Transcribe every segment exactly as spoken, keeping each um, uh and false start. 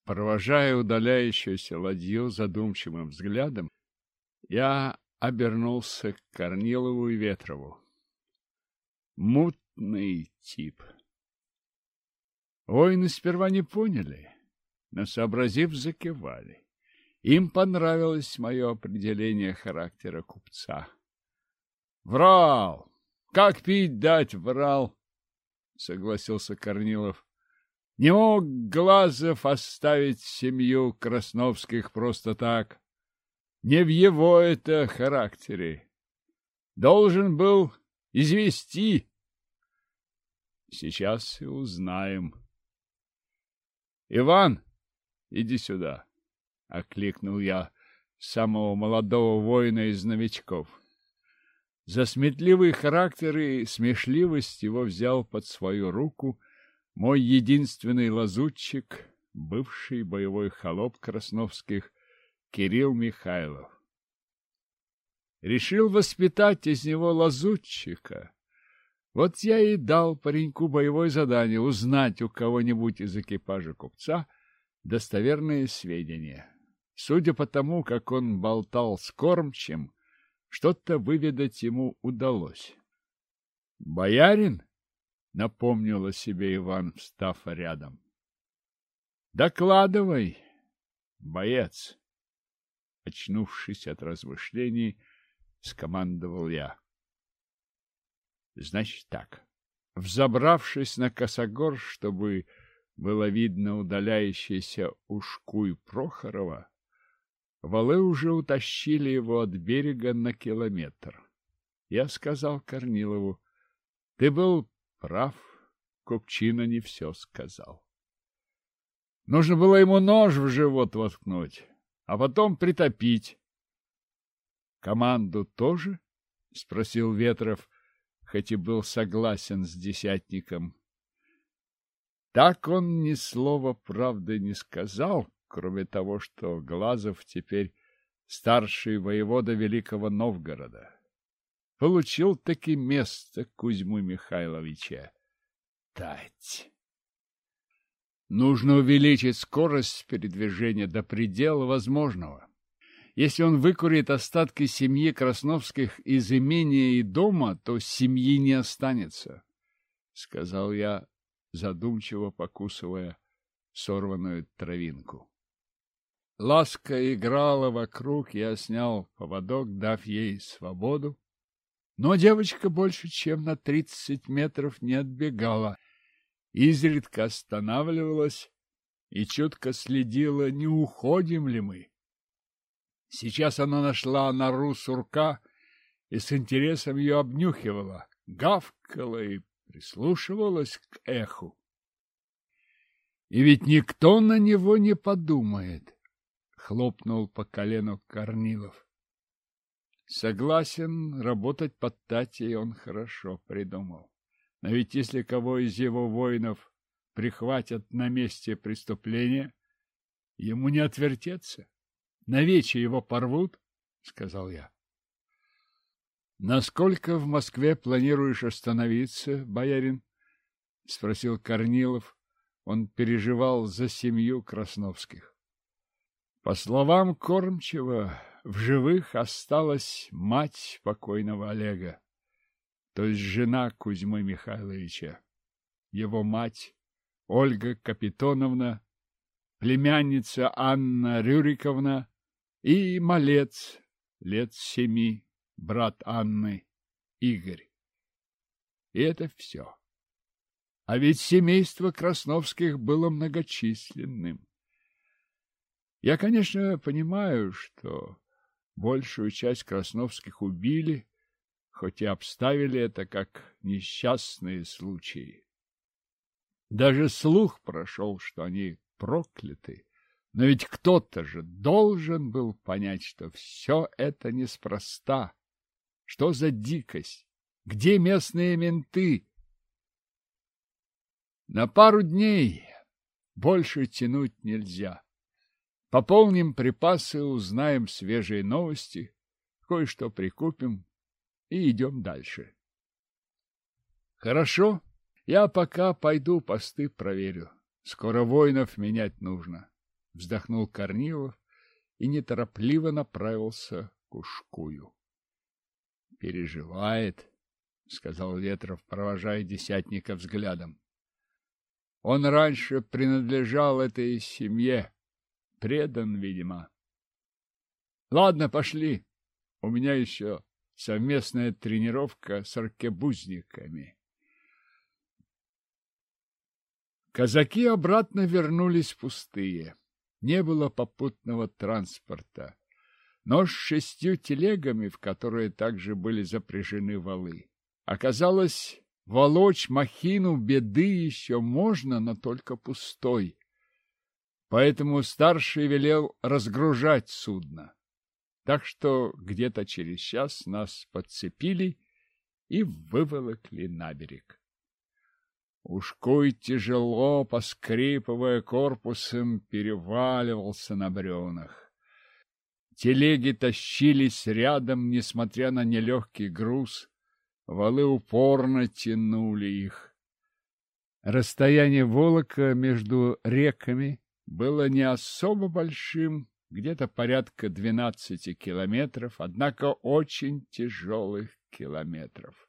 Провожая удаляющуюся ладью задумчивым взглядом, я обернулся к Корнилову и Ветрову. Мутный тип. Воины сперва не поняли, но, сообразив, закивали. Им понравилось мое определение характера купца. «Врал! Как пить дать, врал!» — согласился Корнилов. «Не мог Глазов оставить семью Красновских просто так. Не в его это характере. Должен был извести. Сейчас и узнаем». «Иван, иди сюда!» — окликнул я самого молодого воина из новичков. За сметливый характер и смешливость его взял под свою руку мой единственный лазутчик, бывший боевой холоп Красновских, Кирилл Михайлов. Решил воспитать из него лазутчика. Вот я и дал пареньку боевое задание узнать у кого-нибудь из экипажа купца достоверные сведения. Судя по тому, как он болтал с кормчим, что-то выведать ему удалось. «Боярин?» — напомнил о себе Иван, встав рядом. «Докладывай, боец!» Очнувшись от размышлений, скомандовал я. Значит так. Взобравшись на косогор, чтобы было видно удаляющийся ушкуй Прохорова, валы уже утащили его от берега на километр. Я сказал Корнилову: ты был прав, купчина не все сказал. Нужно было ему нож в живот воткнуть, а потом притопить. Команду тоже? — спросил Ветров, хоть и был согласен с десятником. Так он ни слова правды не сказал, кроме того, что Глазов теперь старший воевода Великого Новгорода. Получил таки место Кузьмы Михайловича. Тать. Нужно увеличить скорость передвижения до предела возможного. Если он выкурит остатки семьи Красновских из имения и дома, то семьи не останется, — сказал я, задумчиво покусывая сорванную травинку. Ласка играла вокруг, я снял поводок, дав ей свободу. Но девочка больше, чем на тридцать метров не отбегала, изредка останавливалась и чутко следила, не уходим ли мы. Сейчас она нашла нору сурка и с интересом ее обнюхивала, гавкала и прислушивалась к эху. И ведь никто на него не подумает, — хлопнул по колену Корнилов. Согласен, работать под Татей он хорошо придумал. Но ведь если кого из его воинов прихватят на месте преступления, ему не отвертеться. Навече его порвут, — сказал я. — Насколько в Москве планируешь остановиться, боярин? — спросил Корнилов. Он переживал за семью Красновских. По словам кормчего, в живых осталась мать покойного Олега, то есть жена Кузьмы Михайловича, его мать Ольга Капитоновна, племянница Анна Рюриковна и малец лет семи, брат Анны, Игорь. И это все. А ведь семейство Красновских было многочисленным. Я, конечно, понимаю, что большую часть Красновских убили, хоть и обставили это как несчастные случаи. Даже слух прошел, что они прокляты. Но ведь кто-то же должен был понять, что все это неспроста. Что за дикость? Где местные менты? На пару дней больше тянуть нельзя. Пополним припасы, узнаем свежие новости, кое-что прикупим и идем дальше. Хорошо, я пока пойду посты проверю. Скоро воинов менять нужно. — вздохнул Корнилов и неторопливо направился к Ушкую. — Переживает, — сказал Ветров, провожая десятника взглядом. — Он раньше принадлежал этой семье, предан, видимо. — Ладно, пошли, у меня еще совместная тренировка с аркебузниками. Казаки обратно вернулись пустые. Не было попутного транспорта, но с шестью телегами, в которые также были запряжены валы. Оказалось, волочь махину беды еще можно, но только пустой. Поэтому старший велел разгружать судно. Так что где-то через час нас подцепили и выволокли на берег. Ушкуй, тяжело поскрипывая корпусом, переваливался на бревнах. Телеги тащились рядом, несмотря на нелегкий груз. Валы упорно тянули их. Расстояние волока между реками было не особо большим, где-то порядка двенадцати километров, однако очень тяжелых километров.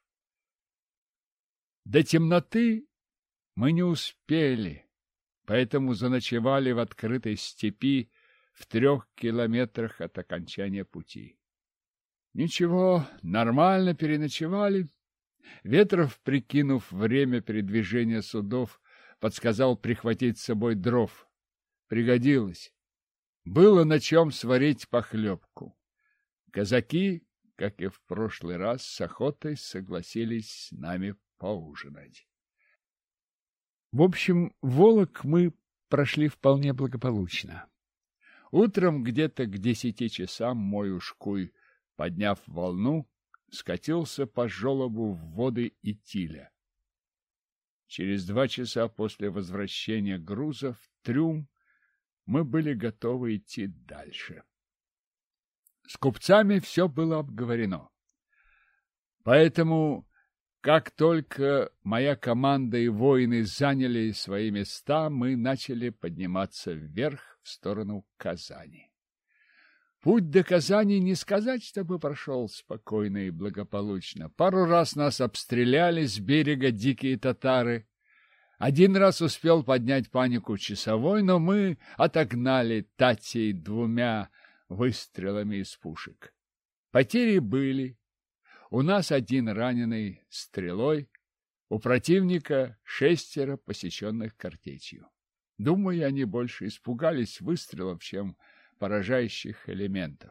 До темноты мы не успели, поэтому заночевали в открытой степи в трех километрах от окончания пути. Ничего, нормально переночевали. Ветров, прикинув время передвижения судов, подсказал прихватить с собой дров. Пригодилось. Было на чем сварить похлебку. Казаки, как и в прошлый раз, с охотой согласились с нами поужинать. В общем, Волок мы прошли вполне благополучно. Утром где-то к десяти часам мой Ушкуй, подняв волну, скатился по желобу в воды Итиля. Через два часа после возвращения груза в трюм мы были готовы идти дальше. С купцами все было обговорено. Поэтому, как только моя команда и воины заняли свои места, мы начали подниматься вверх в сторону Казани. Путь до Казани не сказать, чтобы прошел спокойно и благополучно. Пару раз нас обстреляли с берега дикие татары. Один раз успел поднять панику часовой, но мы отогнали татей двумя выстрелами из пушек. Потери были. У нас один раненый стрелой, у противника шестеро посеченных картечью. Думаю, они больше испугались выстрелов, чем поражающих элементов.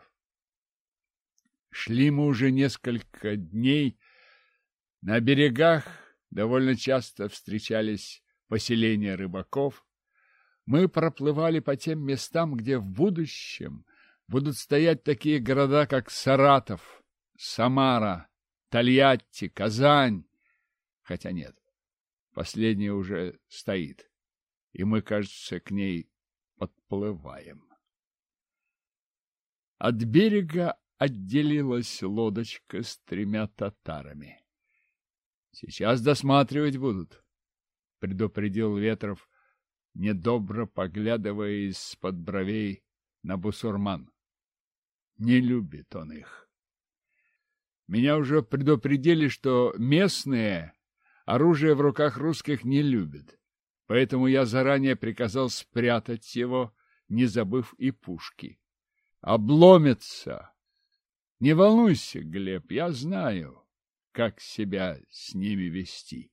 Шли мы уже несколько дней. На берегах довольно часто встречались поселения рыбаков. Мы проплывали по тем местам, где в будущем будут стоять такие города, как Саратов, Самара, Тольятти, Казань. Хотя нет, последняя уже стоит, и мы, кажется, к ней подплываем. От берега отделилась лодочка с тремя татарами. Сейчас досматривать будут, — предупредил Ветров, недобро поглядывая из-под бровей на бусурман. Не любит он их. Меня уже предупредили, что местные оружие в руках русских не любят, поэтому я заранее приказал спрятать его, не забыв и пушки. Обломится. Не волнуйся, Глеб, я знаю, как себя с ними вести.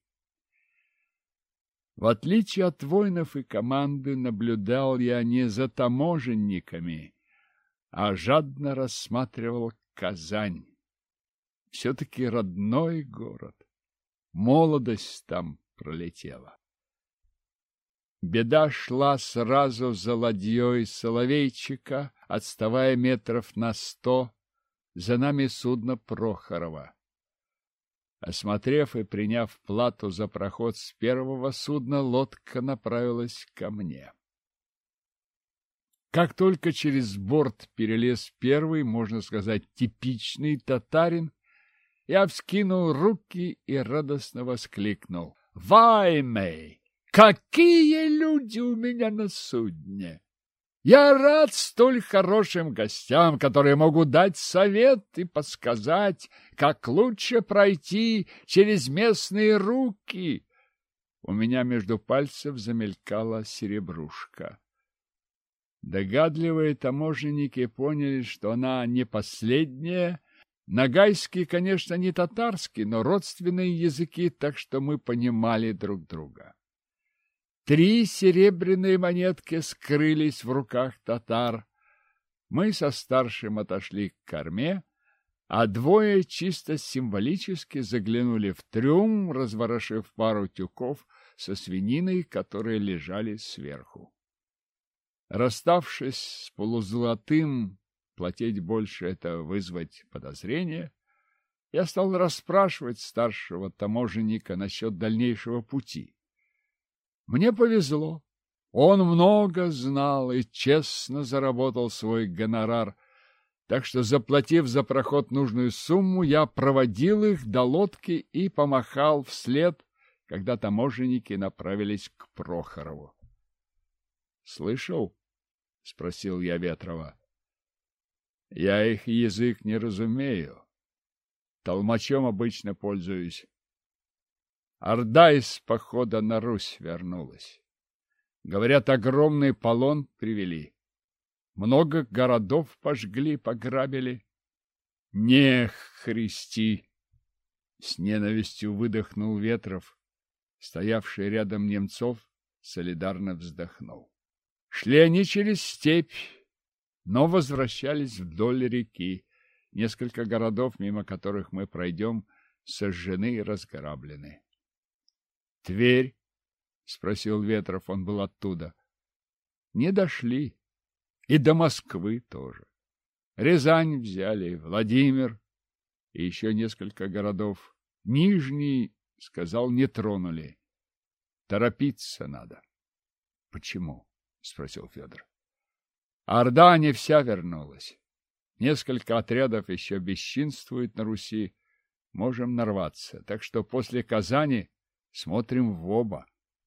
В отличие от воинов и команды, наблюдал я не за таможенниками, а жадно рассматривал Казань. Все-таки родной город. Молодость там пролетела. Беда шла сразу за ладьей Соловейчика, отставая метров на сто, за нами судно Прохорова. Осмотрев и приняв плату за проход с первого судна, лодка направилась ко мне. Как только через борт перелез первый, можно сказать, типичный татарин, я вскинул руки и радостно воскликнул: «Ваймей! Какие люди у меня на судне!» Я рад столь хорошим гостям, которые могут дать совет и подсказать, как лучше пройти через местные руки. У меня между пальцев замелькала серебрушка. Догадливые таможенники поняли, что она не последняя. Ногайский, конечно, не татарский, но родственные языки, так что мы понимали друг друга. Три серебряные монетки скрылись в руках татар. Мы со старшим отошли к корме, а двое чисто символически заглянули в трюм, разворошив пару тюков со свининой, которые лежали сверху. Расставшись с полузолотым, платить больше — это вызвать подозрение, я стал расспрашивать старшего таможенника насчет дальнейшего пути. Мне повезло. Он много знал и честно заработал свой гонорар, так что, заплатив за проход нужную сумму, я проводил их до лодки и помахал вслед, когда таможенники направились к Прохорову. — Слышал? — спросил я Ветрова. — Я их язык не разумею. Толмачом обычно пользуюсь. Орда из похода на Русь вернулась. Говорят, огромный полон привели. Много городов пожгли, пограбили. Не христи! С ненавистью выдохнул Ветров. Стоявший рядом Немцов солидарно вздохнул. Шли они через степь, но возвращались вдоль реки. Несколько городов, мимо которых мы пройдем, сожжены и разграблены. — Тверь? — спросил Ветров, он был оттуда. — Не дошли. И до Москвы тоже. Рязань взяли, Владимир и еще несколько городов. Нижний, сказал, не тронули. Торопиться надо. — Почему? — спросил Федор. — Орда не вся вернулась. Несколько отрядов еще бесчинствуют на Руси. Можем нарваться. Так что после Казани смотрим в оба.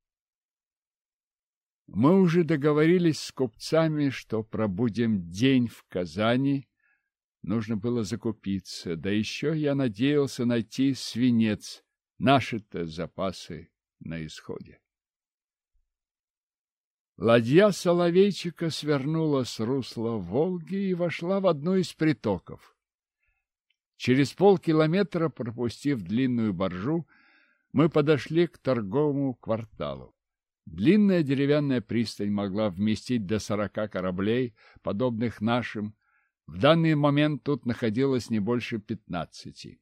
Мы уже договорились с купцами, что пробудем день в Казани. Нужно было закупиться. Да еще я надеялся найти свинец. Наши-то запасы на исходе. Ладья Соловейчика свернула с русла Волги и вошла в одну из притоков. Через полкилометра, пропустив длинную баржу, мы подошли к торговому кварталу. Длинная деревянная пристань могла вместить до сорока кораблей, подобных нашим. В данный момент тут находилось не больше пятнадцати.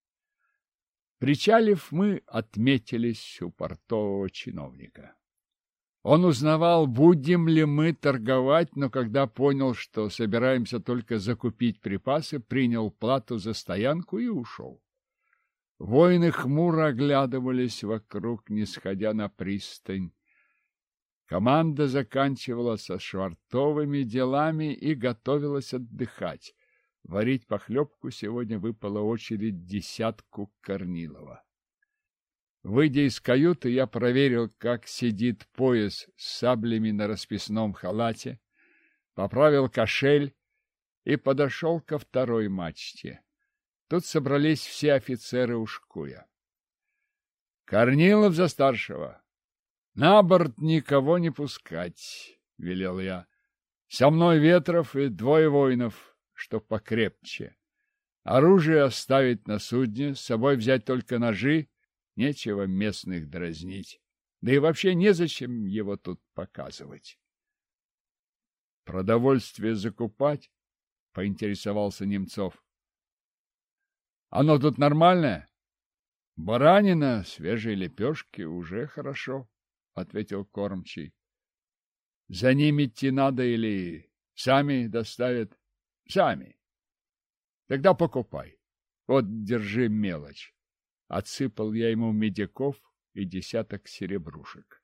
Причалив, мы отметились у портового чиновника. Он узнавал, будем ли мы торговать, но когда понял, что собираемся только закупить припасы, принял плату за стоянку и ушел. Воины хмуро оглядывались вокруг, не сходя на пристань. Команда заканчивала со швартовыми делами и готовилась отдыхать. Варить похлебку сегодня выпала очередь десятку Корнилова. Выйдя из каюты, я проверил, как сидит пояс с саблями на расписном халате, поправил кошель и подошел ко второй мачте. Тут собрались все офицеры Ушкуя. — Корнилов за старшего! На борт никого не пускать, — велел я. Со мной Ветров и двое воинов, что покрепче. Оружие оставить на судне, с собой взять только ножи, нечего местных дразнить. Да и вообще незачем его тут показывать. — Продовольствие закупать? — поинтересовался Немцов. — Оно тут нормальное? Баранина, свежие лепешки уже хорошо. — ответил кормчий. — За ним идти надо или сами доставят? — Сами. — Тогда покупай. Вот, держи мелочь. Отсыпал я ему медиков и десяток серебрушек.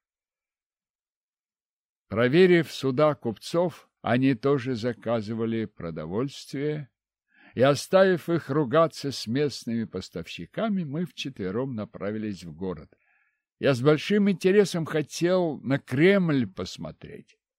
Проверив суда купцов, они тоже заказывали продовольствие, и, оставив их ругаться с местными поставщиками, мы вчетвером направились в город. Я с большим интересом хотел на Кремль посмотреть.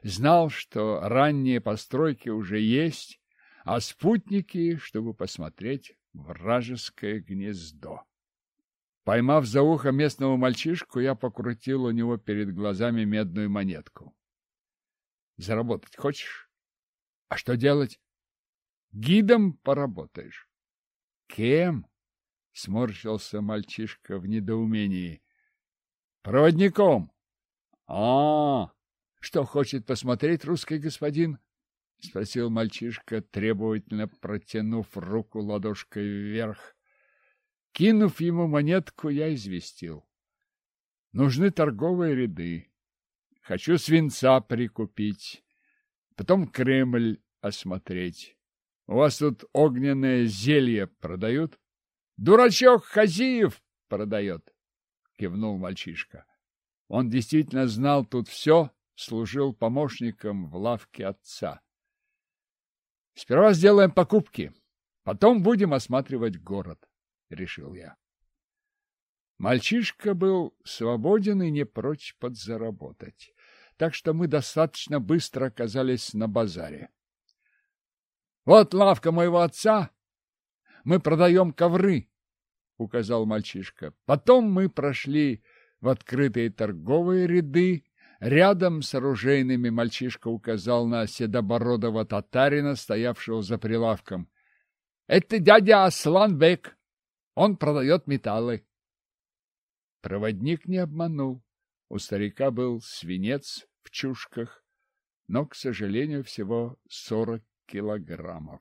Знал, что ранние постройки уже есть, а спутники, чтобы посмотреть вражеское гнездо. Поймав за ухо местного мальчишку, я покрутил у него перед глазами медную монетку. Заработать хочешь? А что делать? Гидом поработаешь. Кем? Сморщился мальчишка в недоумении. Проводником. А, что хочет посмотреть русский господин? Спросил мальчишка, требовательно протянув руку ладошкой вверх. Кинув ему монетку, я известил. Нужны торговые ряды. Хочу свинца прикупить, потом Кремль осмотреть. У вас тут огненное зелье продают? Дурачок Хазиев продает, кивнул мальчишка. Он действительно знал тут все, служил помощником в лавке отца. Сперва сделаем покупки, потом будем осматривать город, решил я. Мальчишка был свободен и не прочь подзаработать, так что мы достаточно быстро оказались на базаре. Вот лавка моего отца, мы продаем ковры, указал мальчишка. Потом мы прошли в открытые торговые ряды. Рядом с оружейными мальчишка указал на седобородого татарина, стоявшего за прилавком. Это дядя Асланбек, он продает металлы. Проводник не обманул. У старика был свинец в чушках, но, к сожалению, всего сорок килограммов.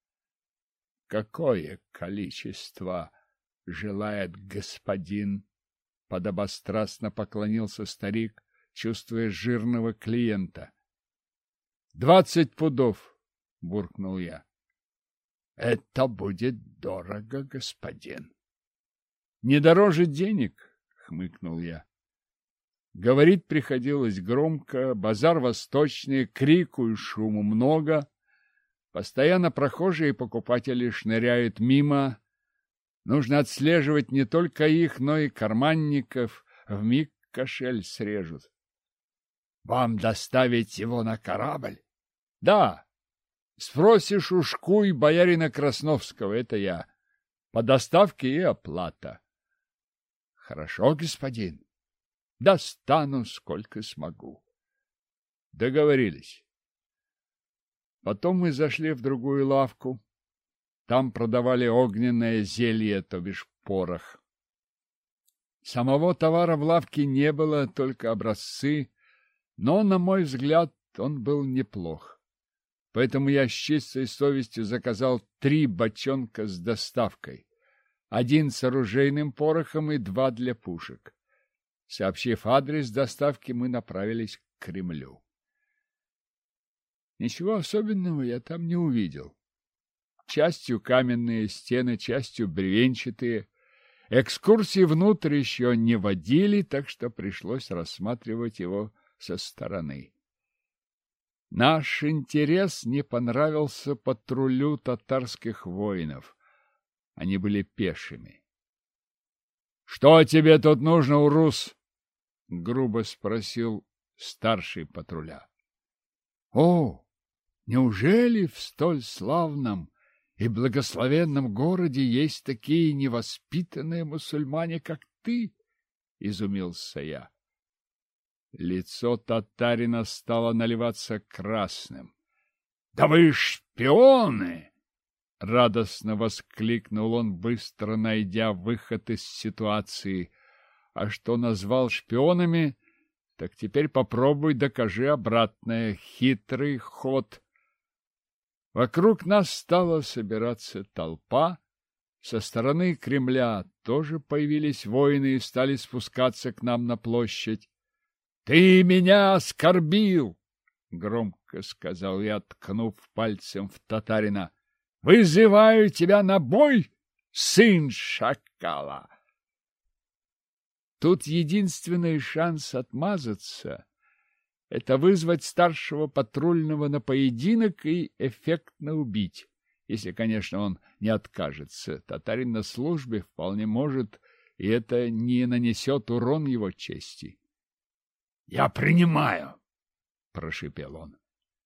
Какое количество желает господин? Подобострастно поклонился старик, чувствуя жирного клиента. Двадцать пудов, буркнул я. Это будет дорого, господин. Не дороже денег, хмыкнул я. Говорить приходилось громко, базар восточный, крику и шуму много. Постоянно прохожие и покупатели шныряют мимо. Нужно отслеживать не только их, но и карманников. Вмиг кошель срежут. Вам доставить его на корабль? Да. Спросишь у Шкуй боярина Красновского, это я. По доставке и оплата. Хорошо, господин. Достану, сколько смогу. Договорились. Потом мы зашли в другую лавку. Там продавали огненное зелье, то бишь порох. Самого товара в лавке не было, только образцы, но, на мой взгляд, он был неплох. Поэтому я с чистой совестью заказал три бочонка с доставкой. Один с оружейным порохом и два для пушек. Сообщив адрес доставки, мы направились к Кремлю. Ничего особенного я там не увидел. Частью каменные стены, частью бревенчатые. Экскурсии внутрь еще не водили, так что пришлось рассматривать его со стороны. Наш интерес не понравился патрулю татарских воинов. Они были пешими. — Что тебе тут нужно, урус? — грубо спросил старший патруля. — О, неужели в столь славном и благословенном городе есть такие невоспитанные мусульмане, как ты? — изумился я. Лицо татарина стало наливаться красным. — Да вы шпионы! — радостно воскликнул он, быстро найдя выход из ситуации. А что назвал шпионами, так теперь попробуй докажи обратное. Хитрый ход. Вокруг нас стала собираться толпа. Со стороны Кремля тоже появились воины и стали спускаться к нам на площадь. — Ты меня оскорбил! — громко сказал я, ткнув пальцем в татарина. — Вызываю тебя на бой, сын шакала! Тут единственный шанс отмазаться — это вызвать старшего патрульного на поединок и эффектно убить. Если, конечно, он не откажется. Татарин на службе вполне может, и это не нанесет урон его чести. — Я принимаю. прошипел он.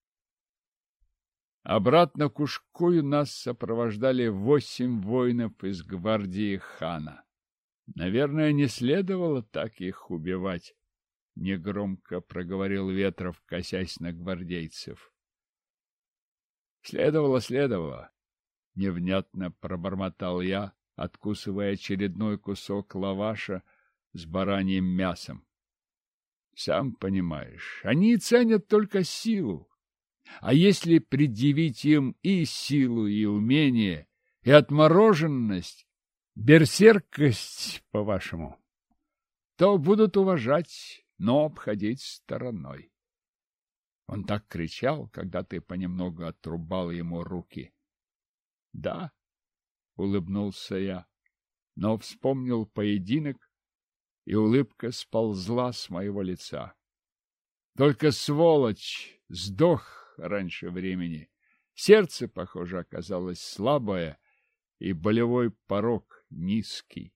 Обратно к Ушкую нас сопровождали восемь воинов из гвардии хана. Наверное, не следовало так их убивать, негромко проговорил Ветров, косясь на гвардейцев. Следовало, следовало, невнятно пробормотал я, откусывая очередной кусок лаваша с бараньим мясом. Сам понимаешь, они ценят только силу. А если предъявить им и силу, и умение, и отмороженность, берсеркость, по-вашему, то будут уважать, но обходить стороной. Он так кричал, когда ты понемногу отрубал ему руки. Да, улыбнулся я, но вспомнил поединок, и улыбка сползла с моего лица. Только сволочь сдох раньше времени. Сердце, похоже, оказалось слабое, и болевой порог низкий.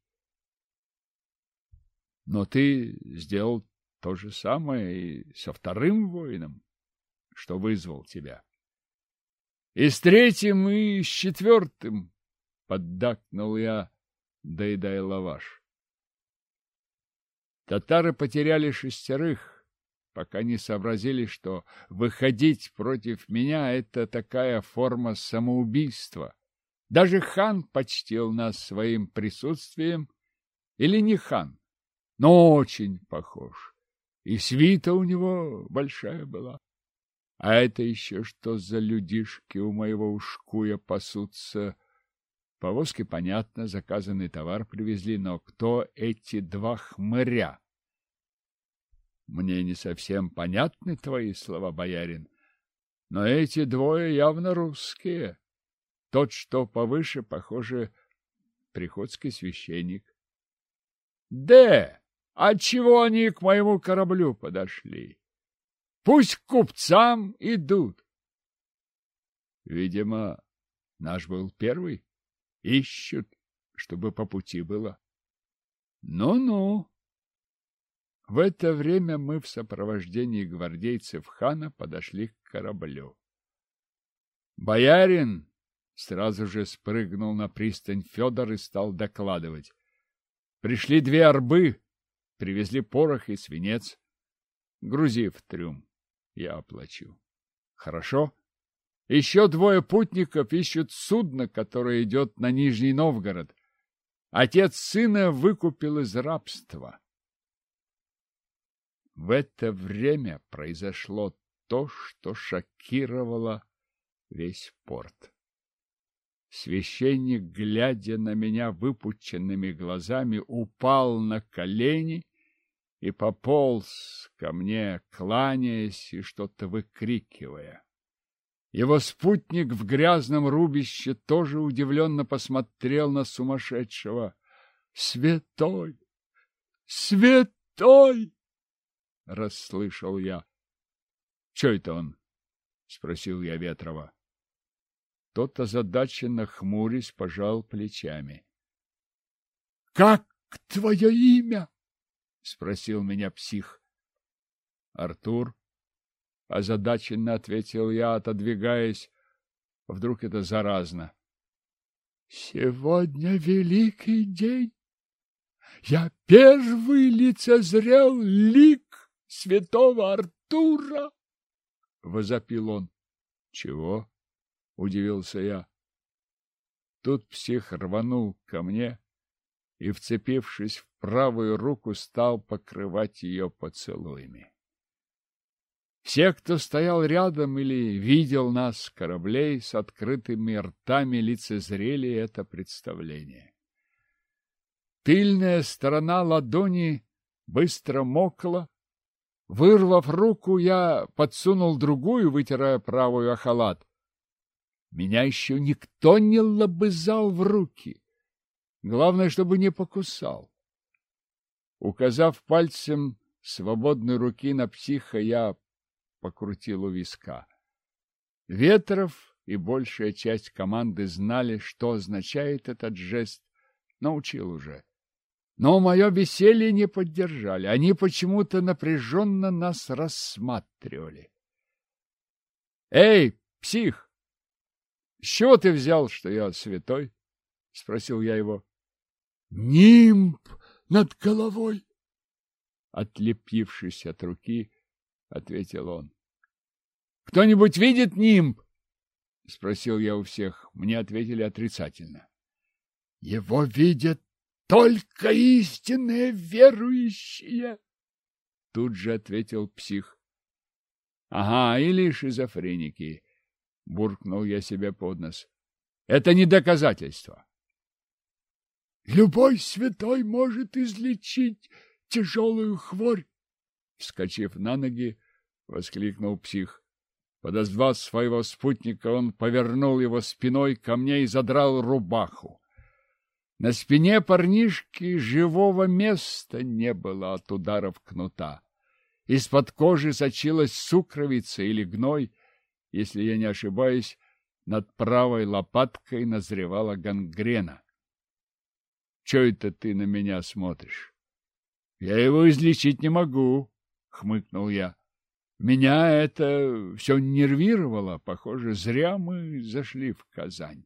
Но ты сделал то же самое и со вторым воином, что вызвал тебя. И с третьим, и с четвертым, — поддакнул я, доедая лаваш. Татары потеряли шестерых, пока не сообразили, что выходить против меня — это такая форма самоубийства. Даже хан почтил нас своим присутствием, или не хан, но очень похож. И свита у него большая была. А это еще что за людишки у моего Ушкуя пасутся? Повозки, понятно, заказанный товар привезли, но кто эти два хмыря? Мне не совсем понятны твои слова, боярин, но эти двое явно русские. Тот, что повыше, похоже, приходский священник. Да, отчего они к моему кораблю подошли? Пусть к купцам идут. Видимо, наш был первый. Ищут, чтобы по пути было. Ну-ну. В это время мы в сопровождении гвардейцев хана подошли к кораблю. Боярин сразу же спрыгнул на пристань Федор и стал докладывать. Пришли две арбы, привезли порох и свинец. Грузи в трюм, я оплачу. Хорошо? Еще двое путников ищут судно, которое идет на Нижний Новгород. Отец сына выкупил из рабства. В это время произошло то, что шокировало весь порт. Священник, глядя на меня выпученными глазами, упал на колени и пополз ко мне, кланяясь и что-то выкрикивая. Его спутник в грязном рубище тоже удивленно посмотрел на сумасшедшего. «Святой! Святой!» — расслышал я. «Че это он?» — спросил я Ветрова. Тот, озадаченно хмурясь, пожал плечами. — Как твое имя? — спросил меня псих. — Артур, — озадаченно ответил я, отодвигаясь. Вдруг это заразно. — Сегодня великий день. Я первый лицезрел лик святого Артура, — возопил он. — Чего? — удивился я. Тут псих рванул ко мне и, вцепившись в правую руку, стал покрывать ее поцелуями. Все, кто стоял рядом или видел нас с кораблей с открытыми ртами, лицезрели это представление. Тыльная сторона ладони быстро мокла. Вырвав руку, я подсунул другую, вытирая правую о халат. Меня еще никто не лобызал в руки. Главное, чтобы не покусал. Указав пальцем свободной руки на психа, я покрутил у виска. Ветров и большая часть команды знали, что означает этот жест, научил уже. Но мое веселье не поддержали. Они почему-то напряженно нас рассматривали. Эй, псих! С чего ты взял, что я святой? — спросил я его. — Нимб над головой! Отлепившись от руки, ответил он. — Кто-нибудь видит нимб? — спросил я у всех. Мне ответили отрицательно. — Его видят только истинные верующие! — тут же ответил псих. — Ага, или шизофреники! — буркнул я себе под нос. — Это не доказательство. — Любой святой может излечить тяжелую хворь! — вскочив на ноги, воскликнул псих. Подозвав своего спутника, он повернул его спиной ко мне и задрал рубаху. На спине парнишки живого места не было от ударов кнута. Из-под кожи сочилась сукровица или гной. Если я не ошибаюсь, над правой лопаткой назревала гангрена. — Чё это ты на меня смотришь? — Я его излечить не могу, — хмыкнул я. Меня это все нервировало. Похоже, зря мы зашли в Казань.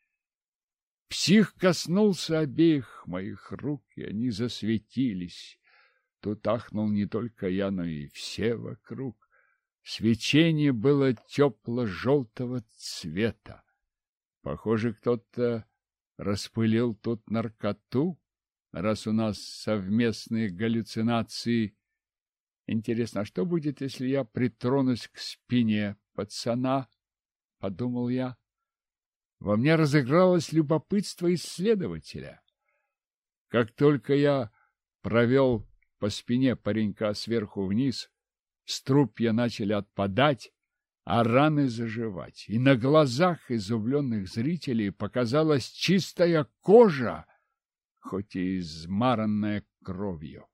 Псих коснулся обеих моих рук, и они засветились. Тут ахнул не только я, но и все вокруг. Свечение было тепло-желтого цвета. Похоже, кто-то распылил тут наркоту, раз у нас совместные галлюцинации. Интересно, а что будет, если я притронусь к спине пацана? — подумал я. Во мне разыгралось любопытство исследователя. Как только я провел по спине паренька сверху вниз, струпья начали отпадать, а раны заживать. И на глазах изумленных зрителей показалась чистая кожа, хоть и измаранная кровью.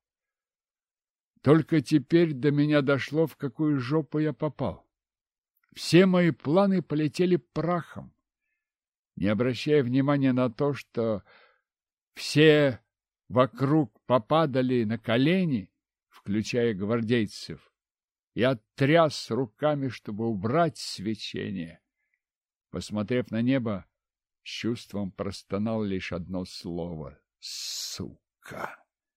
Только теперь до меня дошло, в какую жопу я попал. Все мои планы полетели прахом. Не обращая внимания на то, что все вокруг попадали на колени, включая гвардейцев, я тряс руками, чтобы убрать свечение. Посмотрев на небо, с чувством простонал лишь одно слово — сука.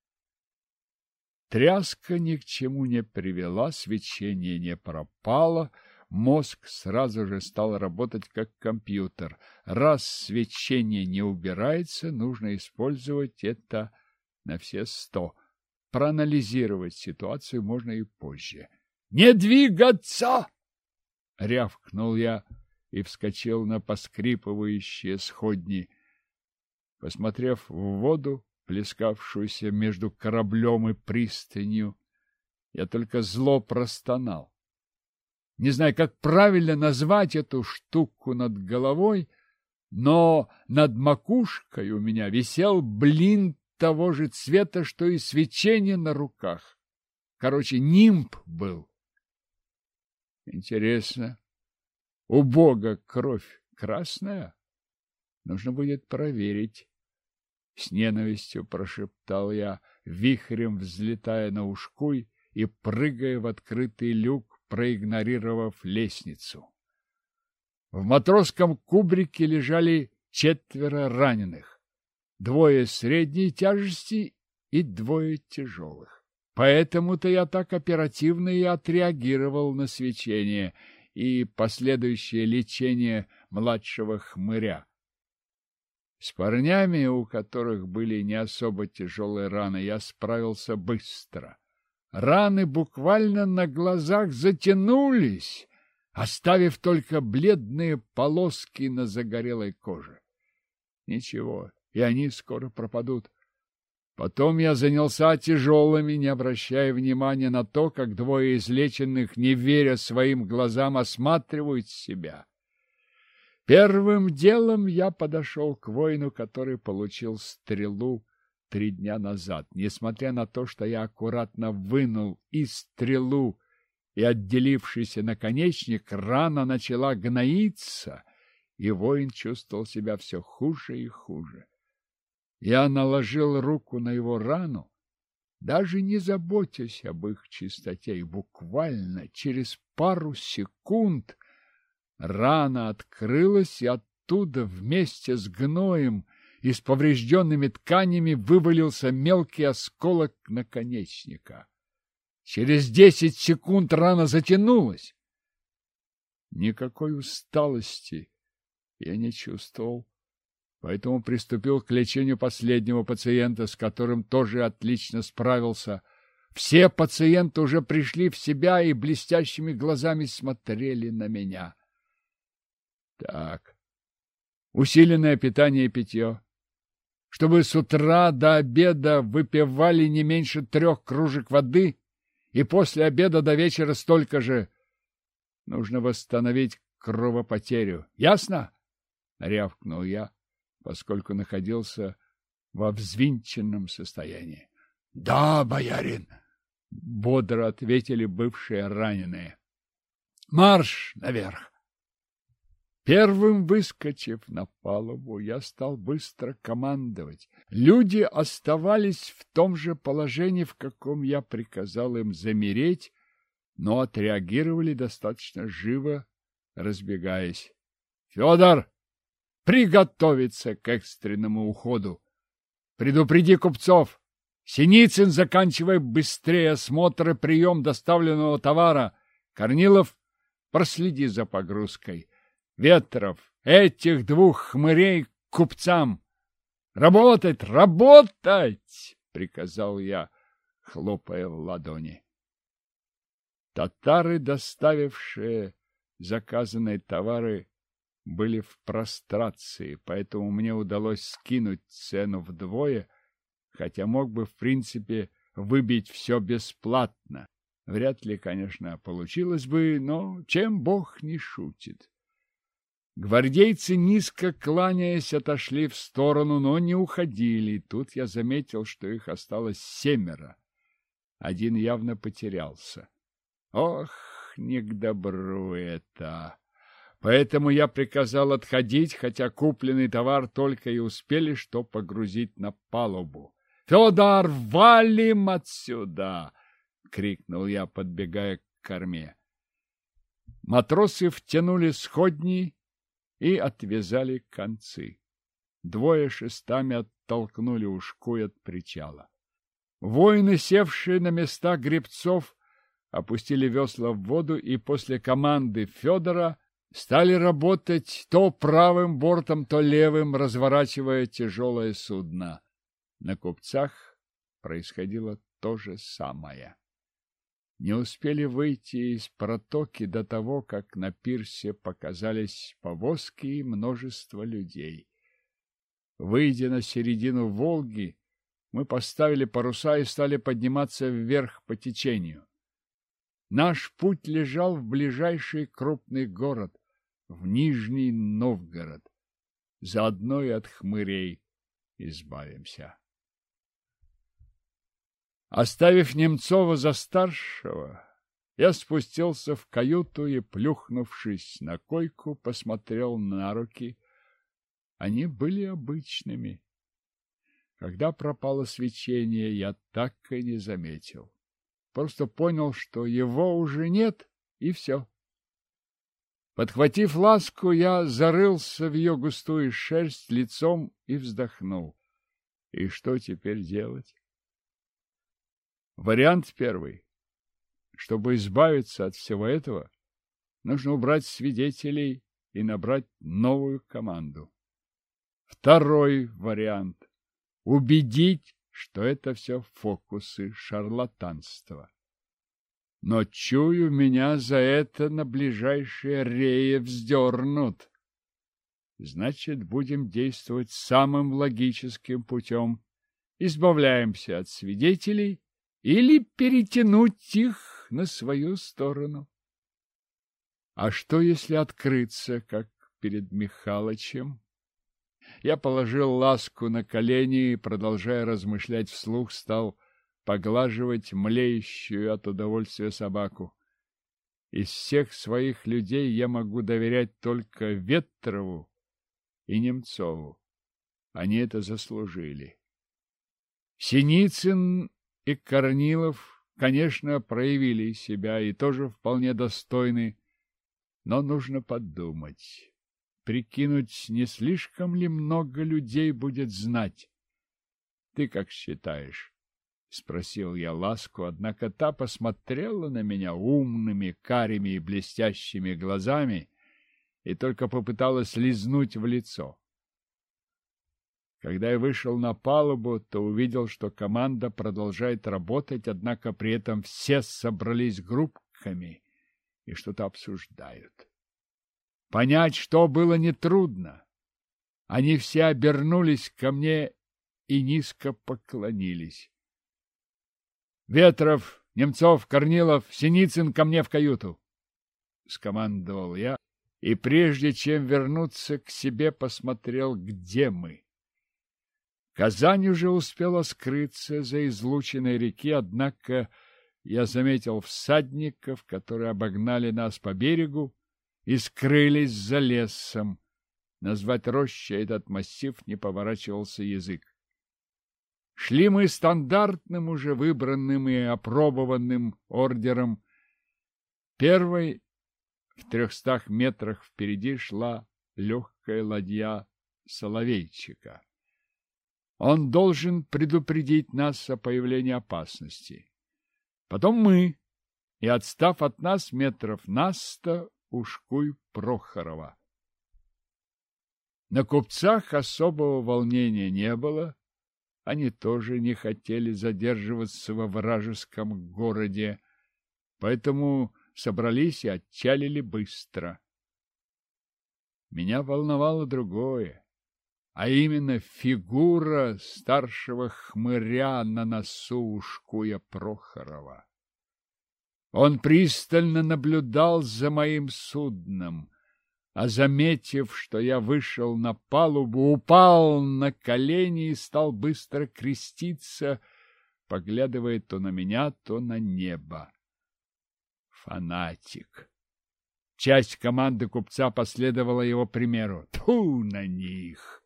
Тряска ни к чему не привела, свечение не пропало, мозг сразу же стал работать как компьютер. Раз свечение не убирается, нужно использовать это на все сто. Проанализировать ситуацию можно и позже. «Не двигаться!» — рявкнул я и вскочил на поскрипывающие сходни. Посмотрев в воду, плескавшуюся между кораблем и пристанью, я только зло простонал. Не знаю, как правильно назвать эту штуку над головой, но над макушкой у меня висел блин того же цвета, что и свечение на руках. Короче, нимб был. Интересно, у Бога кровь красная? Нужно будет проверить. С ненавистью прошептал я, вихрем взлетая на ушкуй и прыгая в открытый люк, проигнорировав лестницу. В матросском кубрике лежали четверо раненых. Двое средней тяжести и двое тяжелых. Поэтому-то я так оперативно и отреагировал на свечение и последующее лечение младшего хмыря. С парнями, у которых были не особо тяжелые раны, я справился быстро. Раны буквально на глазах затянулись, оставив только бледные полоски на загорелой коже. Ничего, и они скоро пропадут. Потом я занялся тяжелыми, не обращая внимания на то, как двое излеченных, не веря своим глазам, осматривают себя. Первым делом я подошел к воину, который получил стрелу три дня назад. Несмотря на то, что я аккуратно вынул и стрелу, и отделившийся наконечник, рана начала гноиться, и воин чувствовал себя все хуже и хуже. Я наложил руку на его рану, даже не заботясь об их чистоте, и буквально через пару секунд Рана открылась, и оттуда вместе с гноем и с поврежденными тканями вывалился мелкий осколок наконечника. Через десять секунд рана затянулась. Никакой усталости я не чувствовал, поэтому приступил к лечению последнего пациента, с которым тоже отлично справился. Все пациенты уже пришли в себя и блестящими глазами смотрели на меня. Так, усиленное питание и питье. Чтобы с утра до обеда выпивали не меньше трех кружек воды, и после обеда до вечера столько же. Нужно восстановить кровопотерю. Ясно? — рявкнул я, поскольку находился во взвинченном состоянии. — Да, боярин! — бодро ответили бывшие раненые. — Марш наверх! Первым выскочив на палубу, я стал быстро командовать. Люди оставались в том же положении, в каком я приказал им замереть, но отреагировали достаточно живо, разбегаясь. — Федор, приготовиться к экстренному уходу! Предупреди купцов! Синицын, заканчивай быстрее осмотр и прием доставленного товара! Корнилов, проследи за погрузкой! Ветров, этих двух хмырей к купцам! Работать, работать! — приказал я, хлопая в ладони. Татары, доставившие заказанные товары, были в прострации, поэтому мне удалось скинуть цену вдвое, хотя мог бы, в принципе, выбить все бесплатно. Вряд ли, конечно, получилось бы, но чем Бог не шутит. Гвардейцы, низко кланяясь, отошли в сторону, но не уходили. Тут я заметил, что их осталось семеро. Один явно потерялся. Ох, не к добру это! Поэтому я приказал отходить, хотя купленный товар только и успели что погрузить на палубу. — Федор, валим отсюда! — крикнул я, подбегая к корме. Матросы втянули сходни и отвязали концы. Двое шестами оттолкнули ушку от причала. Воины, севшие на места гребцов, опустили весла в воду и после команды Федора стали работать то правым бортом, то левым, разворачивая тяжелое судно. На купцах происходило то же самое. Не успели выйти из протоки до того, как на пирсе показались повозки и множество людей. Выйдя на середину Волги, мы поставили паруса и стали подниматься вверх по течению. Наш путь лежал в ближайший крупный город, в Нижний Новгород. Заодно и от хмырей избавимся. Оставив Немцова за старшего, я спустился в каюту и, плюхнувшись на койку, посмотрел на руки. Они были обычными. Когда пропало свечение, я так и не заметил. Просто понял, что его уже нет, и все. Подхватив ласку, я зарылся в ее густую шерсть лицом и вздохнул. И что теперь делать? Вариант первый. Чтобы избавиться от всего этого, нужно убрать свидетелей и набрать новую команду. Второй вариант. Убедить, что это все фокусы, шарлатанства. Но чую, меня за это на ближайшие реи вздернут. Значит, будем действовать самым логическим путем. Избавляемся от свидетелей или перетянуть их на свою сторону. А что, если открыться, как перед Михалычем? Я положил ласку на колени и, продолжая размышлять вслух, стал поглаживать млеющую от удовольствия собаку. Из всех своих людей я могу доверять только Ветрову и Немцову. Они это заслужили. Синицын и Корнилов, конечно, проявили себя и тоже вполне достойны, Но нужно подумать, прикинуть, не слишком ли много людей будет знать. Ты как считаешь? — спросил я Ласку, однако та посмотрела на меня умными, карими и блестящими глазами и только попыталась лизнуть в лицо. Когда я вышел на палубу, то увидел, что команда продолжает работать, однако при этом все собрались группками и что-то обсуждают. Понять, что было, нетрудно. Они все обернулись ко мне и низко поклонились. «Ветров, Немцов, Корнилов, Синицын ко мне в каюту!» — скомандовал я, и прежде чем вернуться к себе, посмотрел, где мы. Казань уже успела скрыться за излучиной реки, однако я заметил всадников, которые обогнали нас по берегу и скрылись за лесом. Назвать рощей этот массив не поворачивался язык. Шли мы стандартным, уже выбранным и опробованным ордером. Первой в трехстах метрах впереди шла легкая ладья Соловейчика. Он должен предупредить нас о появлении опасности. Потом мы, и, отстав от нас метров на сто, ушкуй Прохорова. На купцах особого волнения не было. Они тоже не хотели задерживаться во вражеском городе, поэтому собрались и отчалили быстро. Меня волновало другое, а именно фигура старшего хмыря на носу ушкуя Прохорова. Он пристально наблюдал за моим судном, а, заметив, что я вышел на палубу, упал на колени и стал быстро креститься, поглядывая то на меня, то на небо. Фанатик! Часть команды купца последовала его примеру. Тьфу на них!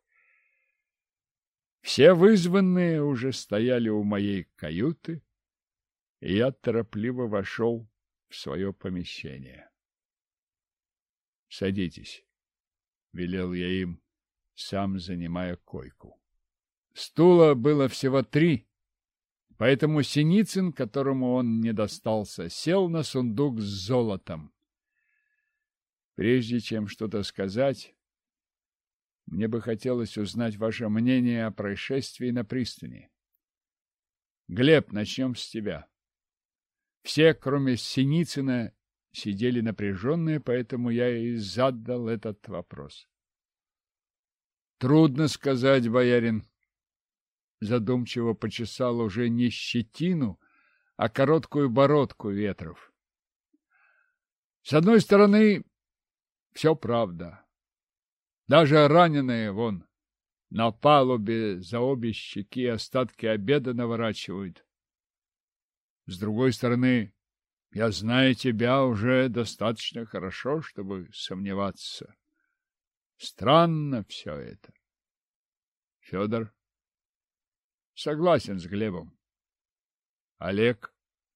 Все вызванные уже стояли у моей каюты, и я торопливо вошел в свое помещение. «Садитесь», — велел я им, сам занимая койку. Стула было всего три, поэтому Синицын, которому он не достался, сел на сундук с золотом. Прежде чем что-то сказать, мне бы хотелось узнать ваше мнение о происшествии на пристани. Глеб, начнем с тебя. Все, кроме Синицына, сидели напряженные, поэтому я и задал этот вопрос. Трудно сказать, боярин. Задумчиво почесал уже не щетину, а короткую бородку Ветров. С одной стороны, все правда. Даже раненые, вон, на палубе за обе щеки остатки обеда наворачивают. С другой стороны, я знаю тебя уже достаточно хорошо, чтобы сомневаться. Странно все это. Федор? Согласен с Глебом. Олег?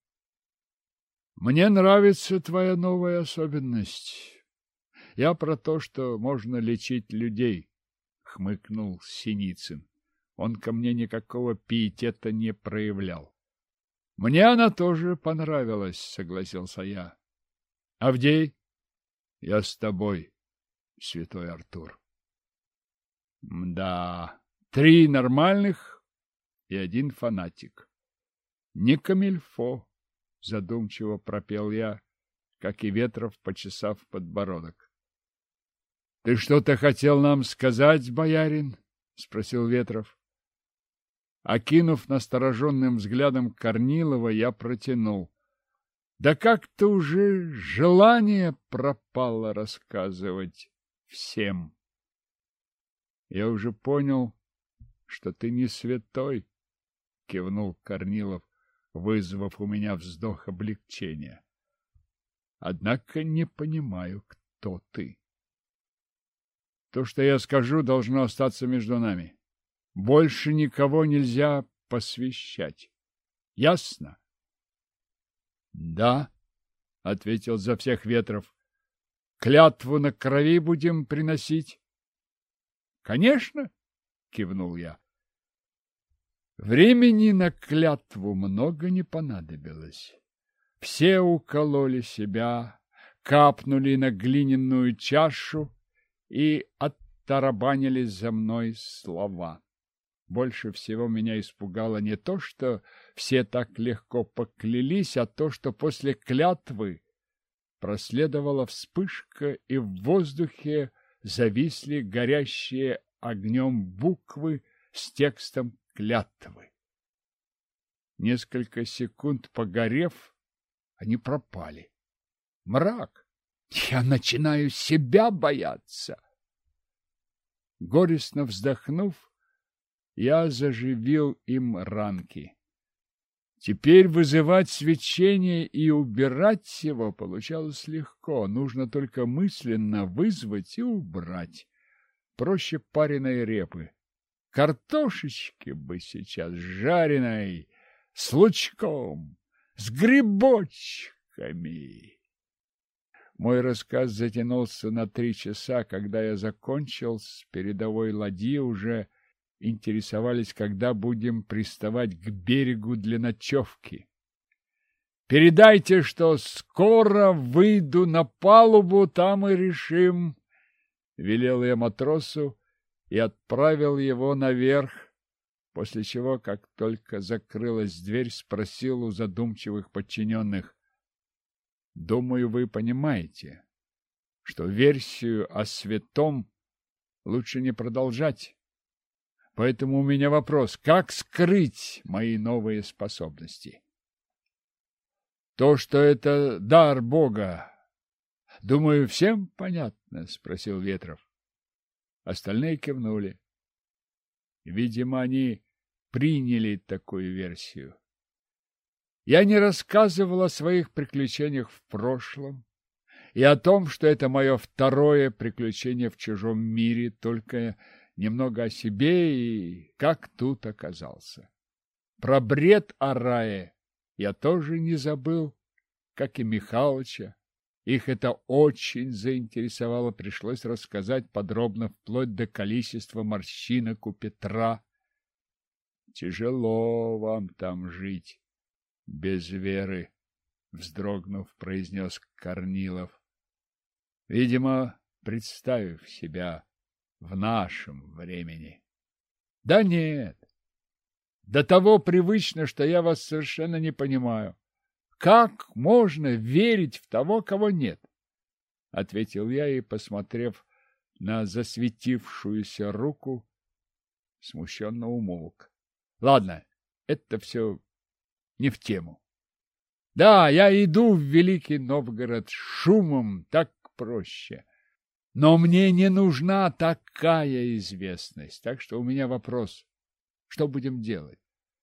Мне нравится твоя новая особенность. Я про то, что можно лечить людей, хмыкнул Синицын. Он ко мне никакого пиетета не проявлял. Мне она тоже понравилась, согласился я. Авдей? Я с тобой, святой Артур. Да, три нормальных и один фанатик. Не камильфо, задумчиво пропел я, как и Ветров, почесав подбородок. Ты что-то хотел нам сказать, боярин? Спросил Ветров. Окинув настороженным взглядом Корнилова, я протянул. Да как-то уже желание пропало рассказывать всем. Я уже понял, что ты не святой, кивнул Корнилов, вызвав у меня вздох облегчения. Однако не понимаю, кто ты. То, что я скажу, должно остаться между нами. Больше никого нельзя посвящать. Ясно? — Да, — ответил за всех Ветров. клятву на крови будем приносить? — Конечно, — кивнул я. Времени на клятву много не понадобилось. Все укололи себя, капнули на глиняную чашу и оттарабанили за мной слова. Больше всего меня испугало не то, что все так легко поклялись, а то, что после клятвы проследовала вспышка, и в воздухе зависли горящие огнем буквы с текстом клятвы. Несколько секунд погорев, они пропали. Мрак! Я начинаю себя бояться. Горестно вздохнув, я заживил им ранки. Теперь вызывать свечение и убирать его получалось легко. Нужно только мысленно вызвать и убрать. Проще пареной репы. Картошечки бы сейчас жареной, с лучком, с грибочками. Мой рассказ затянулся на три часа. Когда я закончил, с передовой ладьи уже интересовались, когда будем приставать к берегу для ночевки. «Передайте, что скоро выйду на палубу, там и решим», — велел я матросу и отправил его наверх, после чего, как только закрылась дверь, спросил у задумчивых подчиненных: «Думаю, вы понимаете, что версию о святом лучше не продолжать. Поэтому у меня вопрос: как скрыть мои новые способности?» «То, что это дар Бога, думаю, всем понятно?» — спросил Ветров. Остальные кивнули. Видимо, они приняли такую версию. Я не рассказывал о своих приключениях в прошлом и о том, что это мое второе приключение в чужом мире, только немного о себе и как тут оказался. Про бред о рае я тоже не забыл, как и Михалыча. Их это очень заинтересовало, пришлось рассказать подробно, вплоть до количества морщинок у Петра. «Тяжело вам там жить без веры», — вздрогнув, произнес Корнилов. Видимо, представив себя в нашем времени. «Да нет, до того привычно, что я вас совершенно не понимаю. Как можно верить в того, кого нет?» — ответил я и, посмотрев на засветившуюся руку, смущенно умолк. Ладно, это все не в тему. Да, я иду в Великий Новгород шумом, так проще. Но мне не нужна такая известность, так что у меня вопрос: что будем делать?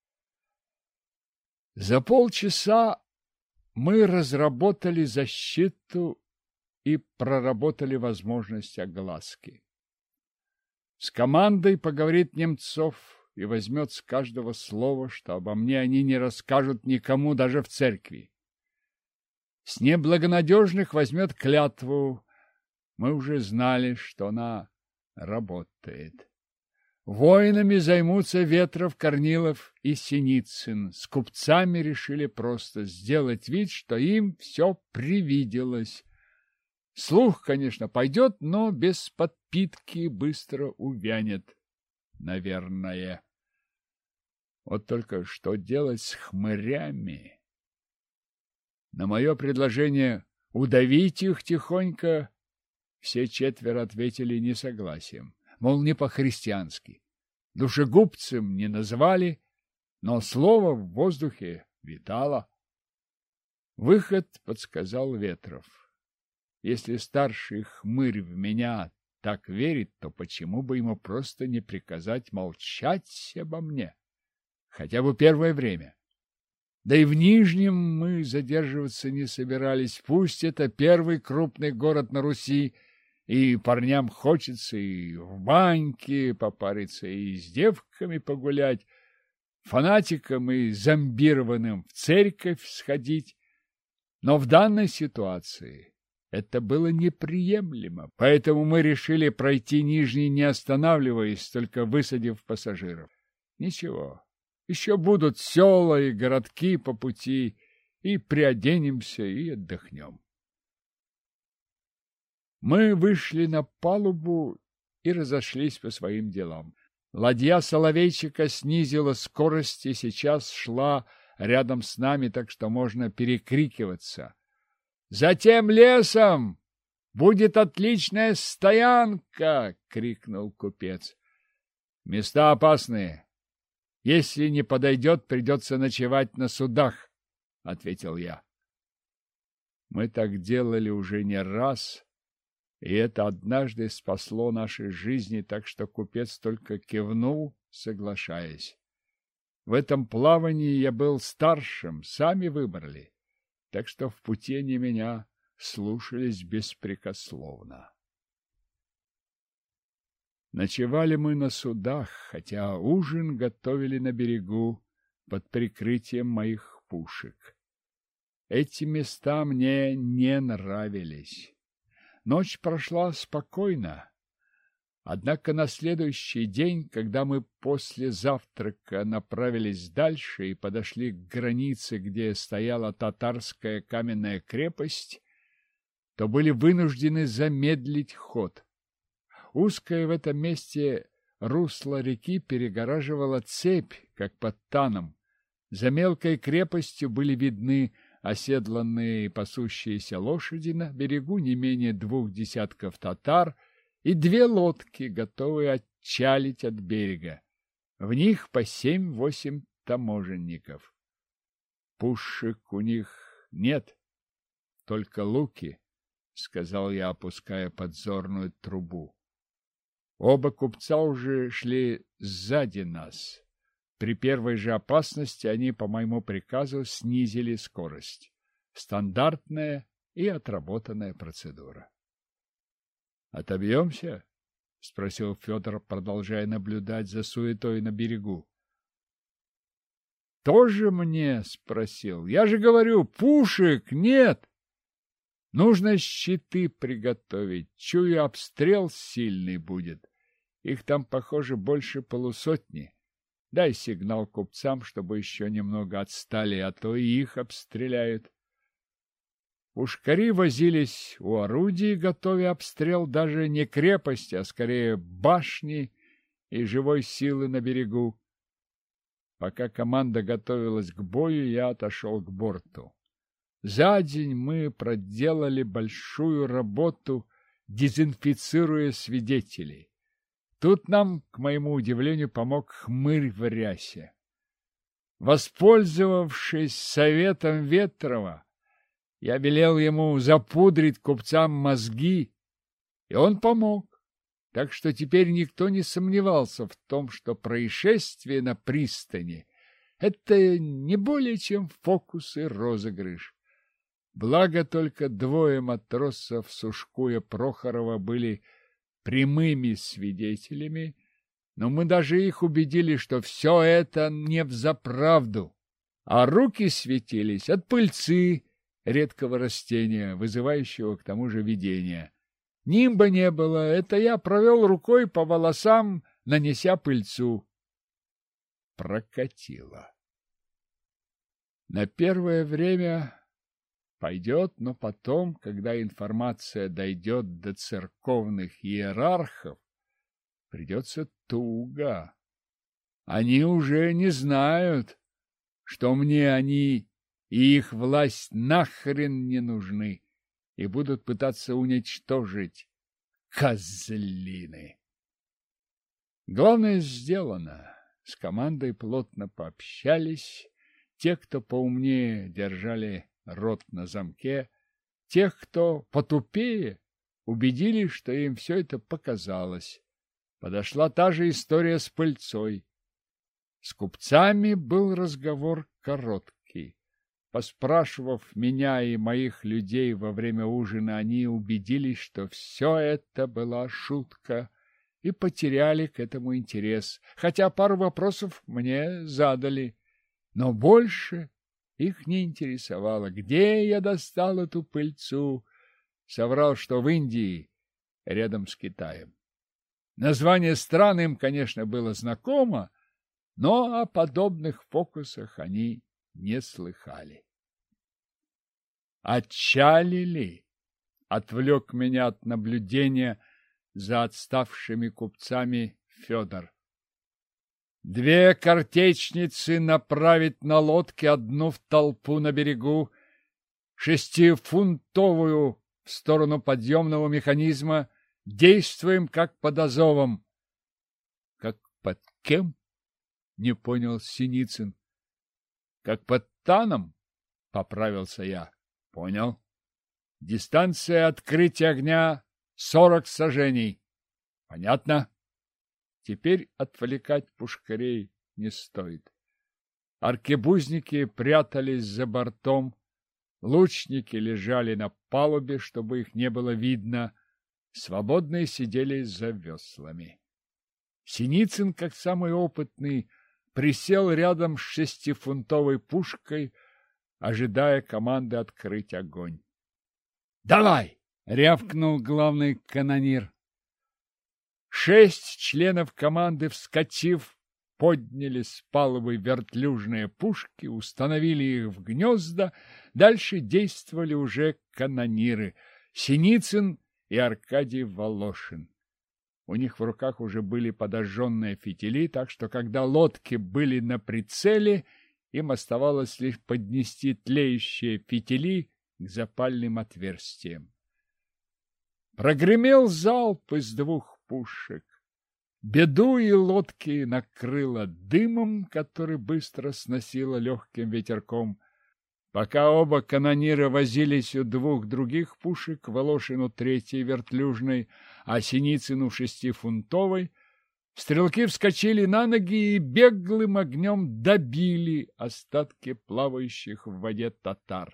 За полчаса мы разработали защиту и проработали возможность огласки. С командой поговорит Немцов и возьмет с каждого слова, что обо мне они не расскажут никому, даже в церкви. С неблагонадежных возьмет клятву. Мы уже знали, что она работает. Воинами займутся Ветров, Корнилов и Синицын. С купцами решили просто сделать вид, что им все привиделось. Слух, конечно, пойдет, но без подпитки быстро увянет, наверное. Вот только что делать с хмырями? На мое предложение удавить их тихонько все четверо ответили несогласием. Мол, не по-христиански. Душегубцем не называли, но слово в воздухе витало. Выход подсказал Ветров. Если старший хмырь в меня так верит, то почему бы ему просто не приказать молчать обо мне? Хотя бы первое время. Да и в Нижнем мы задерживаться не собирались. Пусть это первый крупный город на Руси, и парням хочется и в баньке попариться, и с девками погулять, фанатикам и зомбированным в церковь сходить. Но в данной ситуации Это было неприемлемо, поэтому мы решили пройти Нижний, не останавливаясь, только высадив пассажиров. Ничего, еще будут села и городки по пути, и приоденемся, и отдохнем. Мы вышли на палубу и разошлись по своим делам. Ладья Соловейчика снизила скорость и сейчас шла рядом с нами, так что можно перекрикиваться. «За тем лесом будет отличная стоянка!» — крикнул купец. «Места опасные. Если не подойдет, придется ночевать на судах», — ответил я. Мы так делали уже не раз, и это однажды спасло наши жизни, так что купец только кивнул, соглашаясь. В этом плавании я был старшим, сами выбрали, так что в пути они меня слушались беспрекословно. Ночевали мы на судах, хотя ужин готовили на берегу под прикрытием моих пушек. Эти места мне не нравились. Ночь прошла спокойно. Однако на следующий день, когда мы после завтрака направились дальше и подошли к границе, где стояла татарская каменная крепость, то были вынуждены замедлить ход. Узкое в этом месте русло реки перегораживала цепь, как под Таном. За мелкой крепостью были видны оседланные и пасущиеся лошади, на берегу не менее двух десятков татар и две лодки, готовые отчалить от берега. В них по семь-восемь таможенников. Пушек у них нет, только луки, — сказал я, опуская подзорную трубу. Оба купца уже шли сзади нас. При первой же опасности они, по моему приказу, снизили скорость. Стандартная и отработанная процедура. «Отобьемся?» — спросил Федор, продолжая наблюдать за суетой на берегу. «Тоже мне?» — спросил. «Я же говорю, пушек нет! Нужно щиты приготовить. Чую, обстрел сильный будет. Их там, похоже, больше полусотни. Дай сигнал купцам, чтобы еще немного отстали, а то и их обстреляют». Пушкари возились у орудий, готовя обстрел даже не крепости, а скорее башни и живой силы на берегу. Пока команда готовилась к бою, я отошел к борту. За день мы проделали большую работу, дезинфицируя свидетелей. Тут нам, к моему удивлению, помог хмырь в рясе. Воспользовавшись советом Ветрова, я велел ему запудрить купцам мозги, и он помог. Так что теперь никто не сомневался в том, что происшествие на пристани — это не более чем фокус и розыгрыш. Благо только двое матросов Сушкуя Прохорова были прямыми свидетелями, но мы даже их убедили, что все это не взаправду, а руки светились от пыльцы редкого растения, вызывающего к тому же видение. Нимба не было, это я провел рукой по волосам, нанеся пыльцу. Прокатило. На первое время пойдет, но потом, когда информация дойдет до церковных иерархов, придется туго. Они уже не знают, что мне они и их власть нахрен не нужны, и будут пытаться уничтожить. Козлины! Главное сделано. С командой плотно пообщались. Те, кто поумнее, держали рот на замке. Тех, кто потупее, убедили, что им все это показалось. Подошла та же история с пыльцой. С купцами был разговор короткий. Поспрашивав меня и моих людей во время ужина, они убедились, что все это была шутка, и потеряли к этому интерес, хотя пару вопросов мне задали. Но больше их не интересовало, где я достал эту пыльцу. соврал, что в Индии, рядом с Китаем. Название стран им, конечно, было знакомо, но о подобных фокусах они не слыхали. «Отчалили!» — отвлек меня от наблюдения за отставшими купцами Федор. «Две картечницы направить на лодке, одну в толпу на берегу, шестифунтовую в сторону подъемного механизма, действуем как под Азовом». «Как под кем?» — не понял Синицын. «Как под Таном?» — поправился я. «Понял. Дистанция открытия огня сорок саженей. Понятно. Теперь отвлекать пушкарей не стоит. Аркебузники прятались за бортом, лучники лежали на палубе, чтобы их не было видно, свободные сидели за веслами. Синицын, как самый опытный, присел рядом с шестифунтовой пушкой, ожидая команды открыть огонь. «Давай!» — рявкнул главный канонир. Шесть членов команды, вскочив, подняли с палубы вертлюжные пушки, установили их в гнезда. Дальше действовали уже канониры Синицын и Аркадий Волошин. У них в руках уже были подожженные фитили, так что, когда лодки были на прицеле, им оставалось лишь поднести тлеющие фитили к запальным отверстиям. Прогремел залп из двух пушек. Беду и лодки накрыло дымом, который быстро сносило легким ветерком. Пока оба канонира возились у двух других пушек, Волошину третьей вертлюжной, а Синицыну шестифунтовой, стрелки вскочили на ноги и беглым огнем добили остатки плавающих в воде татар.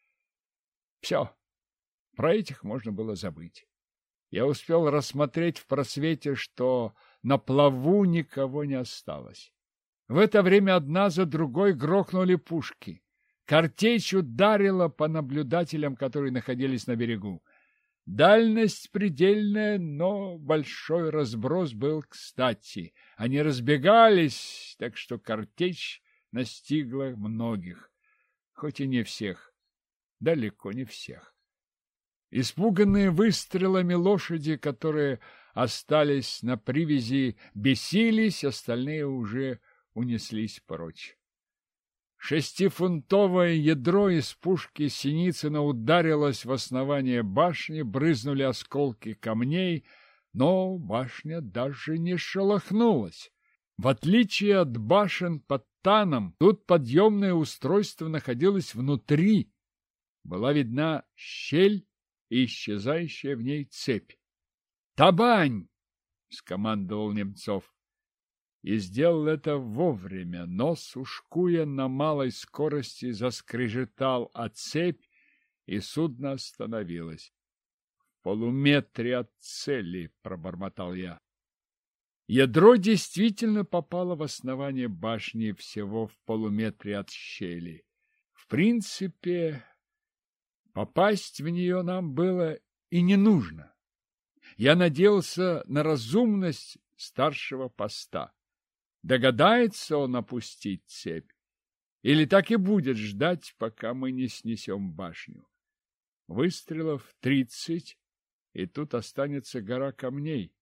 Все, про этих можно было забыть. Я успел рассмотреть в просвете, что на плаву никого не осталось. В это время одна за другой грохнули пушки. Картечь ударила по наблюдателям, которые находились на берегу. Дальность предельная, но большой разброс был кстати. Они разбегались, так что картечь настигла многих, хоть и не всех, далеко не всех. Испуганные выстрелами лошади, которые остались на привязи, бесились, остальные уже унеслись прочь. Шестифунтовое ядро из пушки Синицына ударилось в основание башни, брызнули осколки камней, но башня даже не шелохнулась. В отличие от башен под Таном, тут подъемное устройство находилось внутри. Была видна щель и исчезающая в ней цепь. «Табань!» — скомандовал Немцов. И сделал это вовремя. Нос, ушкуя на малой скорости, заскрежетал о цепь, и судно остановилось. — В полуметре от цели, — пробормотал я. Ядро действительно попало в основание башни всего в полуметре от щели. В принципе, попасть в нее нам было и не нужно. Я надеялся на разумность старшего поста. Догадается он опустить цепь? Или так и будет ждать, пока мы не снесем башню? Выстрелов тридцать, и тут останется гора камней.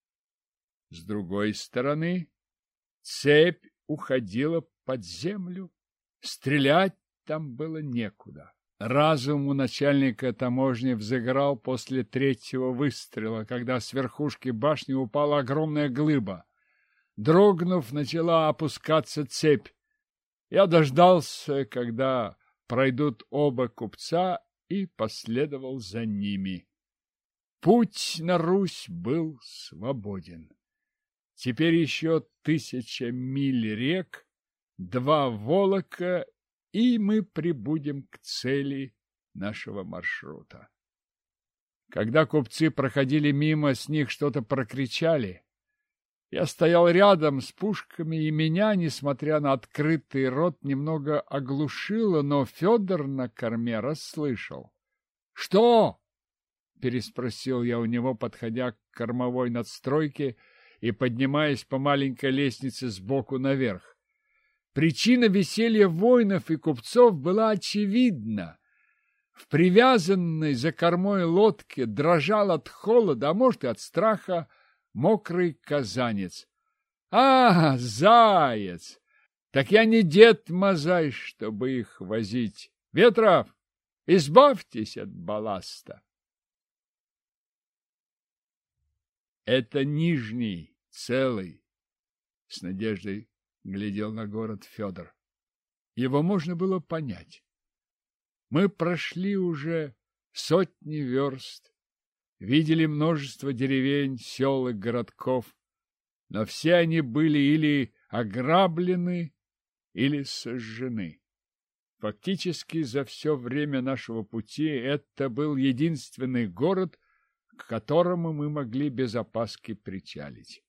С другой стороны, цепь уходила под землю. Стрелять там было некуда. Разум у начальника таможни взыграл после третьего выстрела, когда с верхушки башни упала огромная глыба. Дрогнув, начала опускаться цепь. Я дождался, когда пройдут оба купца, и последовал за ними. Путь на Русь был свободен. Теперь еще тысяча миль рек, два волока, и мы прибудем к цели нашего маршрута. Когда купцы проходили мимо, с них что-то прокричали. Я стоял рядом с пушками, и меня, несмотря на открытый рот, немного оглушило, но Федор на корме расслышал. — Что? — переспросил я у него, подходя к кормовой надстройке и поднимаясь по маленькой лестнице сбоку наверх. Причина веселья воинов и купцов была очевидна. В привязанной за кормой лодке дрожал от холода, а может и от страха, мокрый казанец. — А, заяц! Так я не дед Мазай, чтобы их возить. Ветров, избавьтесь от балласта. Это Нижний, целый, — с надеждой глядел на город Федор. Его можно было понять. Мы прошли уже сотни верст, видели множество деревень, сел и городков, но все они были или ограблены, или сожжены. Фактически за все время нашего пути это был единственный город, к которому мы могли без опаски причалить.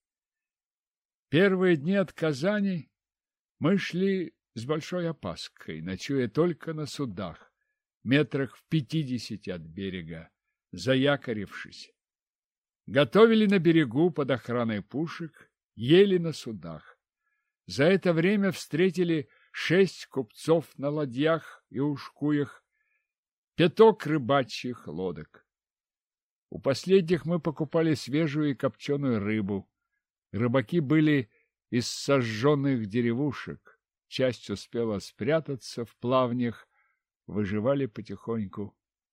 Первые дни от Казани мы шли с большой опаской, ночуя только на судах, метрах в пятидесяти от берега, заякорившись. Готовили на берегу под охраной пушек, ели на судах. За это время встретили шесть купцов на ладьях и ушкуях, пяток рыбачьих лодок. У последних мы покупали свежую и копченую рыбу. Рыбаки были из сожженных деревушек, часть успела спрятаться в плавнях, выживали потихоньку.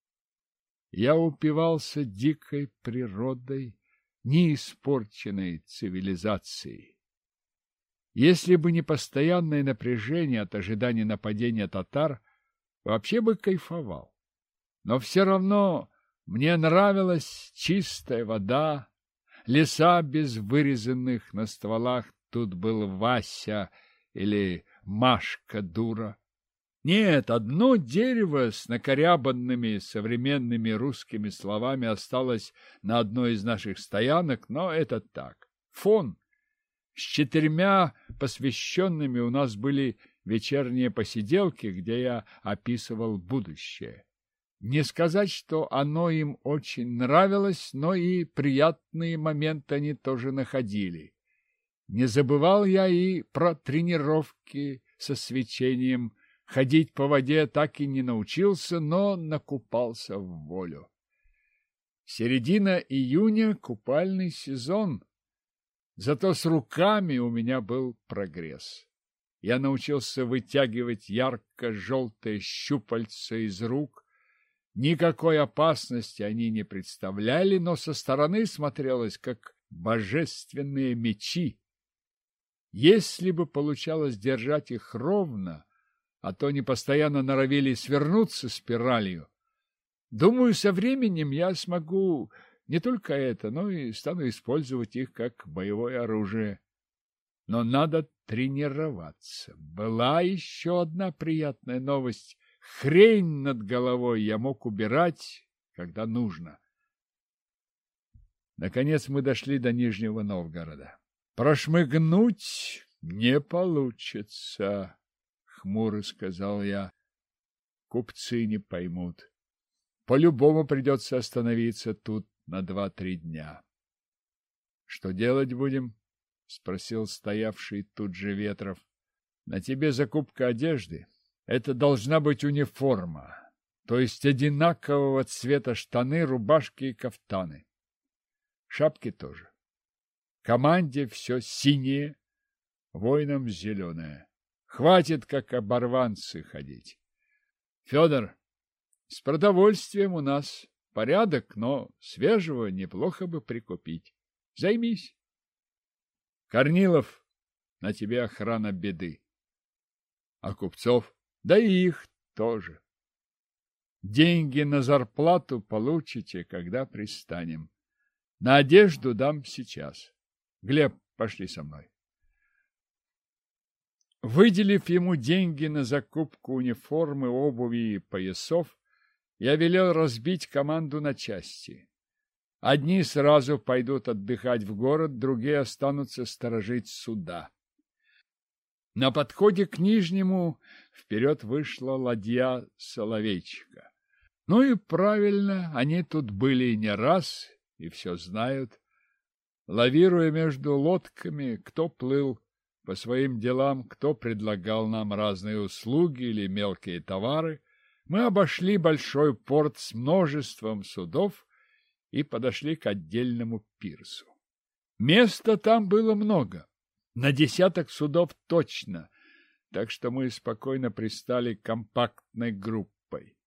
Я упивался дикой природой, неиспорченной цивилизацией. Если бы не постоянное напряжение от ожидания нападения татар, вообще бы кайфовал. Но все равно мне нравилась чистая вода, леса без вырезанных на стволах, тут был Вася или Машка-дура. Нет, одно дерево с накорябанными современными русскими словами осталось на одной из наших стоянок, но это так, фон. С четырьмя посвященными у нас были вечерние посиделки, где я описывал будущее. Не сказать, что оно им очень нравилось, но и приятные моменты они тоже находили. Не забывал я и про тренировки со свечением. Ходить по воде так и не научился, но накупался в волю. Середина июня — купальный сезон. Зато с руками у меня был прогресс. Я научился вытягивать ярко-желтые щупальца из рук. Никакой опасности они не представляли, но со стороны смотрелось, как божественные мечи. Если бы получалось держать их ровно, а то они постоянно норовили свернуться спиралью, думаю, со временем я смогу не только это, но и стану использовать их как боевое оружие. Но надо тренироваться. Была еще одна приятная новость. Хрень над головой я мог убирать, когда нужно. Наконец мы дошли до Нижнего Новгорода. Прошмыгнуть не получится, хмуро сказал я. Купцы не поймут. По-любому придется остановиться тут на два-три дня. — Что делать будем? — спросил стоявший тут же Ветров. — На тебе закупка одежды. Это должна быть униформа, то есть одинакового цвета штаны, рубашки и кафтаны. Шапки тоже. Команде все синее, воинам зеленое. Хватит, как оборванцы, ходить. Федор, с продовольствием у нас порядок, но свежего неплохо бы прикупить. Займись. Корнилов, на тебе охрана беды. А купцов? Да и их тоже. Деньги на зарплату получите, когда пристанем. На одежду дам сейчас. Глеб, пошли со мной. Выделив ему деньги на закупку униформы, обуви и поясов, я велел разбить команду на части. Одни сразу пойдут отдыхать в город, другие останутся сторожить суда. На подходе к Нижнему вперед вышла ладья Соловейчика. Ну и правильно, они тут были и не раз, и все знают. Лавируя между лодками, кто плыл по своим делам, кто предлагал нам разные услуги или мелкие товары, мы обошли большой порт с множеством судов и подошли к отдельному пирсу. Места там было много, на десяток судов точно, так что мы спокойно пристали компактной группой.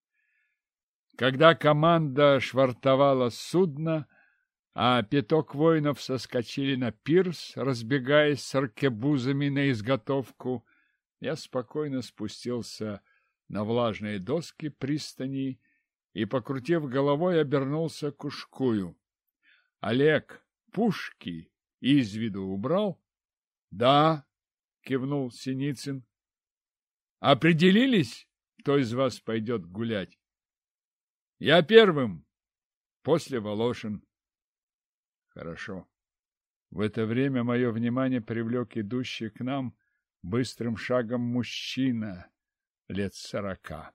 Когда команда швартовала судно, а пяток воинов соскочили на пирс, разбегаясь с аркебузами на изготовку, я спокойно спустился на влажные доски пристани и, покрутив головой, обернулся к Ушкую. — Олег, пушки из виду убрал? — Да, — кивнул Синицын. — Определились, кто из вас пойдет гулять? — Я первым, после Волошин. Хорошо. В это время мое внимание привлек идущий к нам быстрым шагом мужчина лет сорока.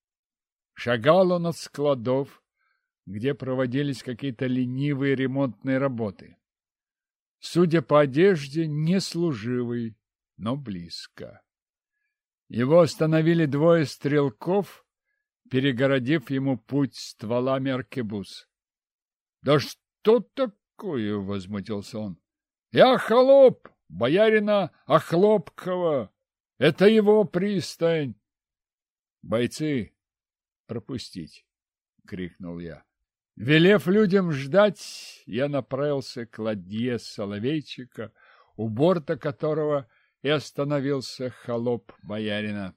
Шагал он от складов, где проводились какие-то ленивые ремонтные работы. Судя по одежде, не служивый, но близко. Его остановили двое стрелков, перегородив ему путь стволами аркебуз. — Да что такое? — возмутился он. — Я холоп боярина Охлопкова. Это его пристань. — Бойцы, пропустить! — крикнул я. Велев людям ждать, я направился к ладье Соловейчика, у борта которого и остановился холоп боярина.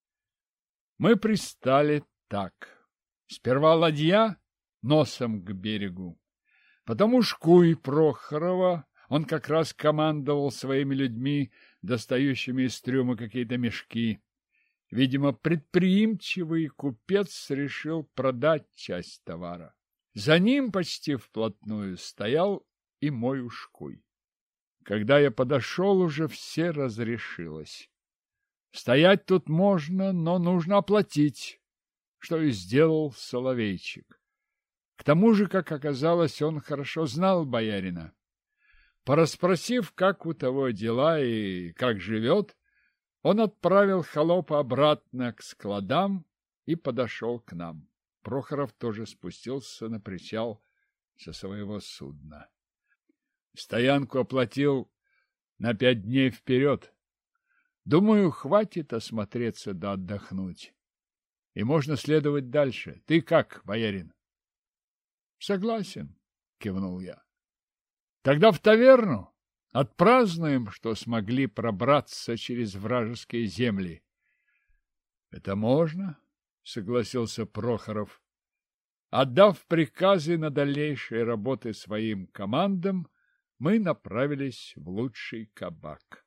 Мы пристали так. Сперва ладья носом к берегу. Потом Ушкуй Прохорова, он как раз командовал своими людьми, достающими из трюма какие-то мешки. Видимо, предприимчивый купец решил продать часть товара. За ним почти вплотную стоял и мой Ушкуй. Когда я подошел, уже все разрешилось. Стоять тут можно, но нужно оплатить, что и сделал Соловейчик. К тому же, как оказалось, он хорошо знал боярина. Порасспросив, как у того дела и как живет, он отправил холопа обратно к складам и подошел к нам. Прохоров тоже спустился на причал со своего судна. Стоянку оплатил на пять дней вперед. Думаю, хватит осмотреться да отдохнуть. И можно следовать дальше. Ты как, боярин? Согласен, кивнул я. Тогда в таверну отпразднуем, что смогли пробраться через вражеские земли. Это можно, согласился Прохоров. Отдав приказы на дальнейшие работы своим командам, мы направились в лучший кабак.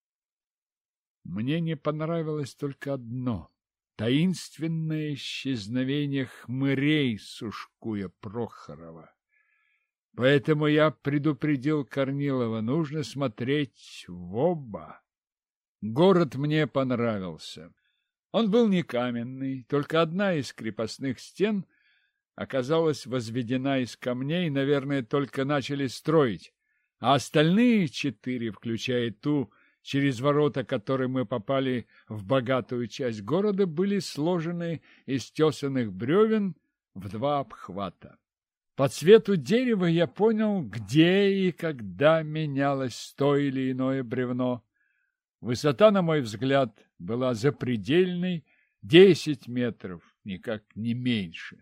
Мне не понравилось только одно — таинственное исчезновение хмырей с Ушкуя Прохорова. Поэтому я предупредил Корнилова, нужно смотреть в оба. Город мне понравился. Он был не каменный, только одна из крепостных стен оказалась возведена из камней, наверное, только начали строить, а остальные четыре, включая ту, через ворота которой мы попали в богатую часть города, были сложены из тесаных бревен в два обхвата. По цвету дерева я понял, где и когда менялось то или иное бревно. Высота, на мой взгляд, была запредельной, десять метров, никак не меньше.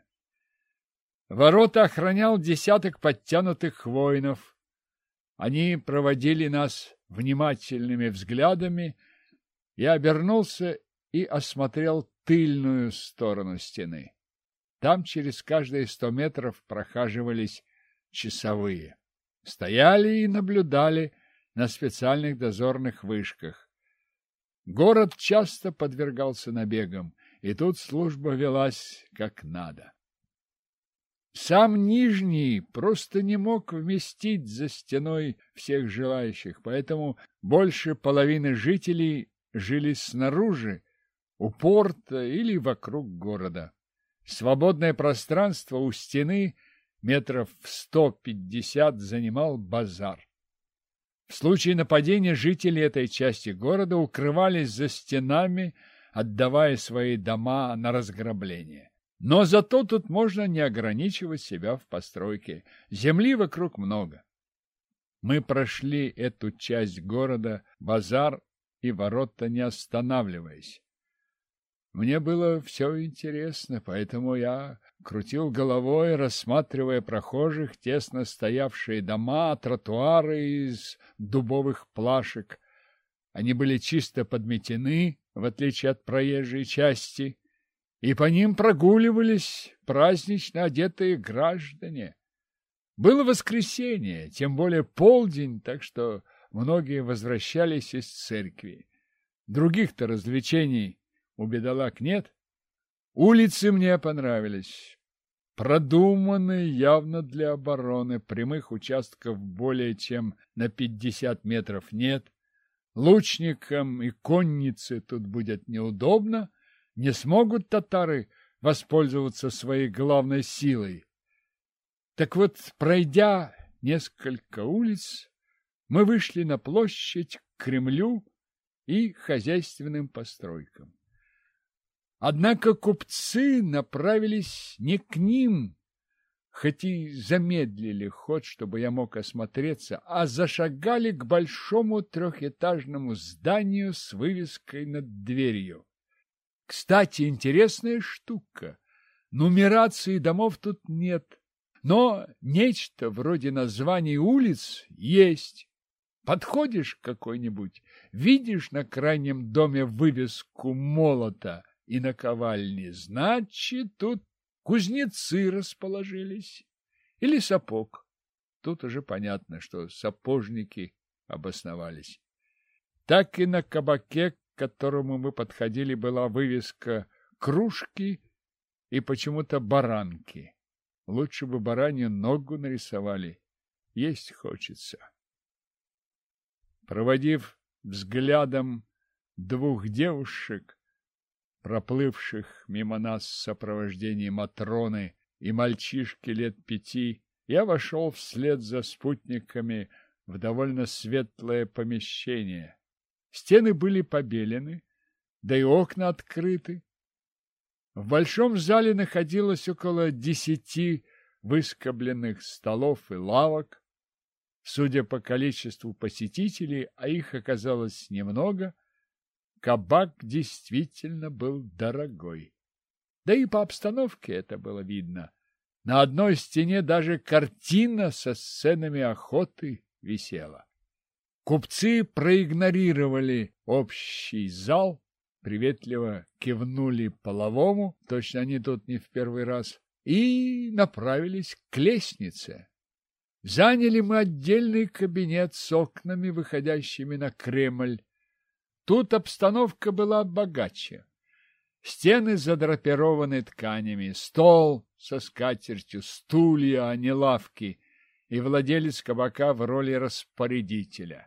Ворота охранял десяток подтянутых воинов. Они проводили нас внимательными взглядами. Я обернулся и осмотрел тыльную сторону стены. Там через каждые сто метров прохаживались часовые. Стояли и наблюдали на специальных дозорных вышках. Город часто подвергался набегам, и тут служба велась как надо. Сам Нижний просто не мог вместить за стеной всех желающих, поэтому больше половины жителей жили снаружи, у порта или вокруг города. Свободное пространство у стены метров в сто пятьдесят занимал базар. В случае нападения жители этой части города укрывались за стенами, отдавая свои дома на разграбление. Но зато тут можно не ограничивать себя в постройке. Земли вокруг много. Мы прошли эту часть города, базар и ворота, не останавливаясь. Мне было все интересно, поэтому я крутил головой, рассматривая прохожих, тесно стоявшие дома, тротуары из дубовых плашек. Они были чисто подметены, в отличие от проезжей части, и по ним прогуливались празднично одетые граждане. Было воскресенье, тем более полдень, так что многие возвращались из церкви. Других-то развлечений у бедолаг нет. Улицы мне понравились. Продуманные явно для обороны, прямых участков более чем на пятьдесят метров нет. Лучникам и коннице тут будет неудобно, не смогут татары воспользоваться своей главной силой. Так вот, пройдя несколько улиц, мы вышли на площадь к Кремлю и хозяйственным постройкам. Однако купцы направились не к ним, хоть и замедлили ход, чтобы я мог осмотреться, а зашагали к большому трехэтажному зданию с вывеской над дверью. Кстати, интересная штука. Нумерации домов тут нет, но нечто вроде названий улиц есть. Подходишь к какой-нибудь, видишь на крайнем доме вывеску молота и наковальни, значит, тут кузнецы расположились. Или сапог. Тут уже понятно, что сапожники обосновались. Так и на кабаке, к которому мы подходили, была вывеска «Кружки» и почему-то «Баранки». Лучше бы баранью ногу нарисовали. Есть хочется. Проводив взглядом двух девушек, проплывших мимо нас в сопровождении Матроны и мальчишки лет пяти, я вошел вслед за спутниками в довольно светлое помещение. Стены были побелены, да и окна открыты. В большом зале находилось около десяти выскобленных столов и лавок. Судя по количеству посетителей, а их оказалось немного, кабак действительно был дорогой. Да и по обстановке это было видно. На одной стене даже картина со сценами охоты висела. Купцы проигнорировали общий зал, приветливо кивнули половому, точно они тут не в первый раз, и направились к лестнице. Заняли мы отдельный кабинет с окнами, выходящими на Кремль. Тут обстановка была богаче. Стены задрапированы тканями, стол со скатертью, стулья, а не лавки, и владелец кабака в роли распорядителя.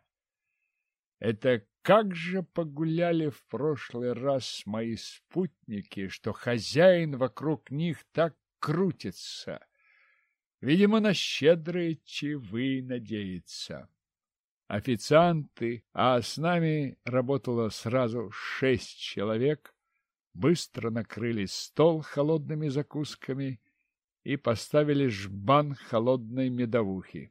Это как же погуляли в прошлый раз мои спутники, что хозяин вокруг них так крутится. Видимо, на щедрые чаевые надеется. Официанты, а с нами работало сразу шесть человек, быстро накрыли стол холодными закусками и поставили жбан холодной медовухи.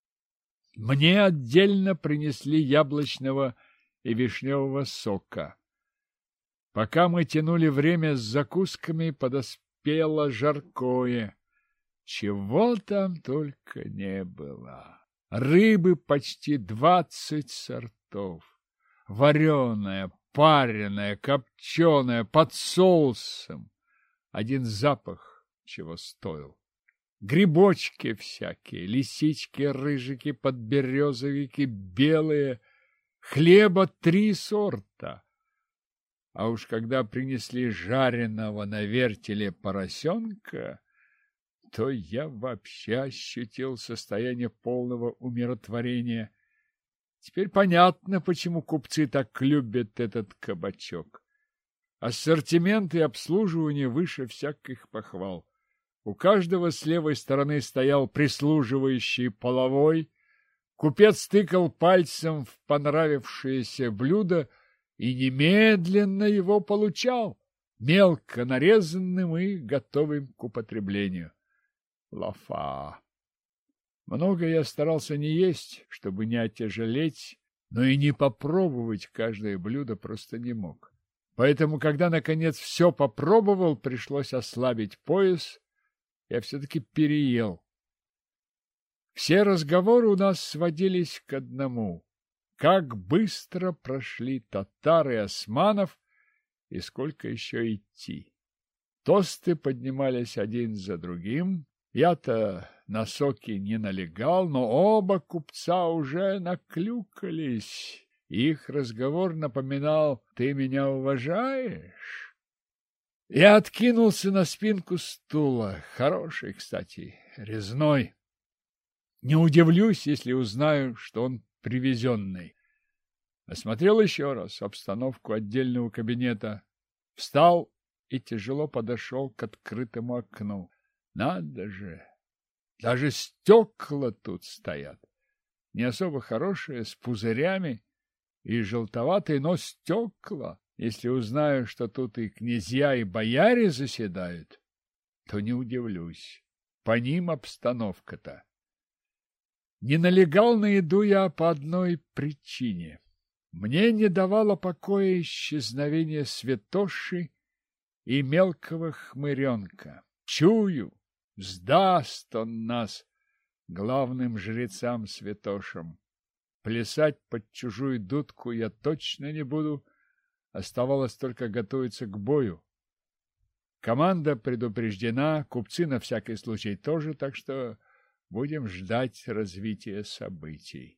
Мне отдельно принесли яблочного и вишневого сока. Пока мы тянули время с закусками, подоспело жаркое. Чего там только не было. Рыбы почти двадцать сортов. Вареная, пареная, копченая, под соусом. Один запах чего стоил. Грибочки всякие, лисички, рыжики, подберезовики, белые. Хлеба три сорта. А уж когда принесли жареного на вертеле поросенка, то я вообще ощутил состояние полного умиротворения. Теперь понятно, почему купцы так любят этот кабачок. Ассортимент и обслуживание выше всяких похвал. У каждого с левой стороны стоял прислуживающий половой. Купец тыкал пальцем в понравившееся блюдо и немедленно его получал, мелко нарезанным и готовым к употреблению. Лафа. Много я старался не есть, чтобы не отяжелеть, но и не попробовать каждое блюдо просто не мог. Поэтому, когда, наконец, все попробовал, пришлось ослабить пояс. Я все-таки переел. Все разговоры у нас сводились к одному. Как быстро прошли татары и османов, и сколько еще идти. Тосты поднимались один за другим. Я-то на соки не налегал, но оба купца уже наклюкались. Их разговор напоминал: «Ты меня уважаешь?» Я откинулся на спинку стула. Хороший, кстати, резной. Не удивлюсь, если узнаю, что он привезенный. Осмотрел еще раз обстановку отдельного кабинета. Встал и тяжело подошел к открытому окну. Надо же! Даже стекла тут стоят. Не особо хорошие, с пузырями и желтоватые, но стекла. Если узнаю, что тут и князья, и бояре заседают, то не удивлюсь. По ним обстановка-то. Не налегал на еду я по одной причине. Мне не давало покоя исчезновение святоши и мелкого хмыренка. Чую, сдаст он нас главным жрецам святошам. Плясать под чужую дудку я точно не буду. Оставалось только готовиться к бою. Команда предупреждена, купцы на всякий случай тоже, так что будем ждать развития событий.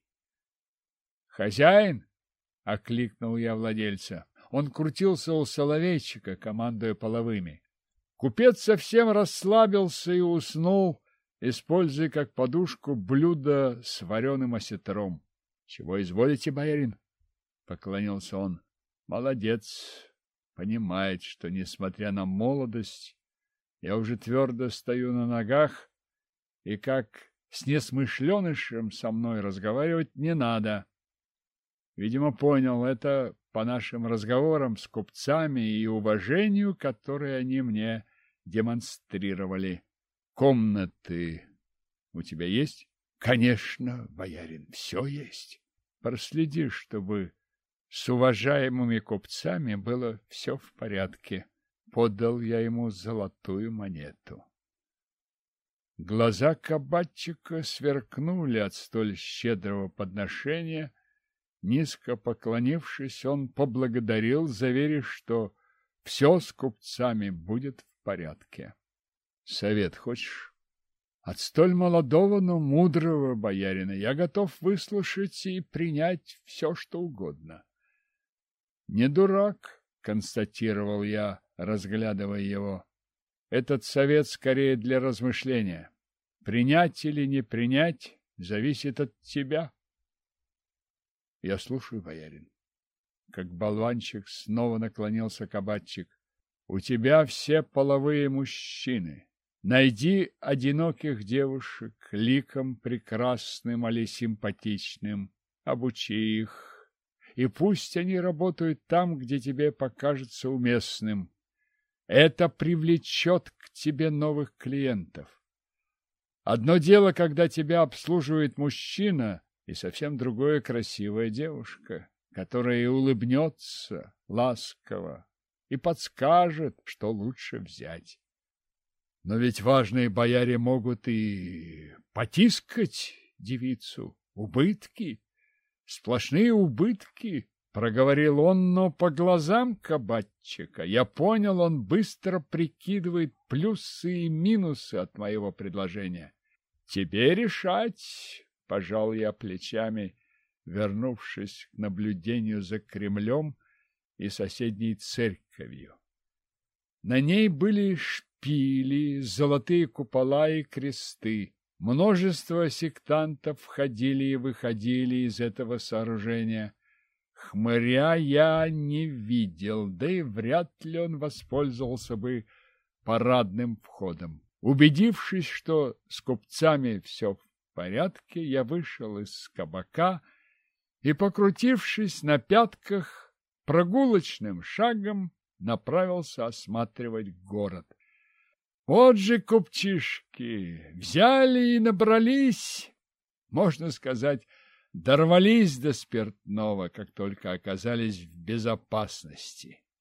«Хозяин!» — окликнул я владельца. Он крутился у соловейчика, командуя половыми. Купец совсем расслабился и уснул, используя как подушку блюдо с вареным осетром. — Чего изволите, боярин? — поклонился он. — Молодец. Понимает, что, несмотря на молодость, я уже твердо стою на ногах, и как с несмышленышем со мной разговаривать не надо. Видимо, понял это по нашим разговорам с купцами и уважению, которое они мне демонстрировали. Комнаты у тебя есть? Конечно, боярин, все есть. Проследи, чтобы с уважаемыми купцами было все в порядке. Подал я ему золотую монету. Глаза кабачика сверкнули от столь щедрого подношения. Низко поклонившись, он поблагодарил, заверив, что все с купцами будет в порядке. Совет хочешь? От столь молодого, но мудрого боярина я готов выслушать и принять все, что угодно. Не дурак, констатировал я, разглядывая его. Этот совет скорее для размышления. Принять или не принять зависит от тебя. Я слушаю, боярин. Как болванчик снова наклонился кабачик. У тебя все половые мужчины. Найди одиноких девушек, ликом прекрасным или симпатичным, обучи их, и пусть они работают там, где тебе покажется уместным. Это привлечет к тебе новых клиентов. Одно дело, когда тебя обслуживает мужчина, и совсем другое красивая девушка, которая и улыбнется ласково и подскажет, что лучше взять. Но ведь важные бояре могут и потискать девицу. Убытки, сплошные убытки, проговорил он, но по глазам кабачика я понял, он быстро прикидывает плюсы и минусы от моего предложения. Тебе решать, пожал я плечами, вернувшись к наблюдению за Кремлем и соседней церковью. На ней были шпили, золотые купола и кресты. Множество сектантов входили и выходили из этого сооружения. Хмыря я не видел, да и вряд ли он воспользовался бы парадным входом. Убедившись, что с купцами все в порядке, я вышел из кабака и, покрутившись на пятках, прогулочным шагом направился осматривать город. Вот же купчишки! Взяли и набрались, можно сказать, дорвались до спиртного, как только оказались в безопасности.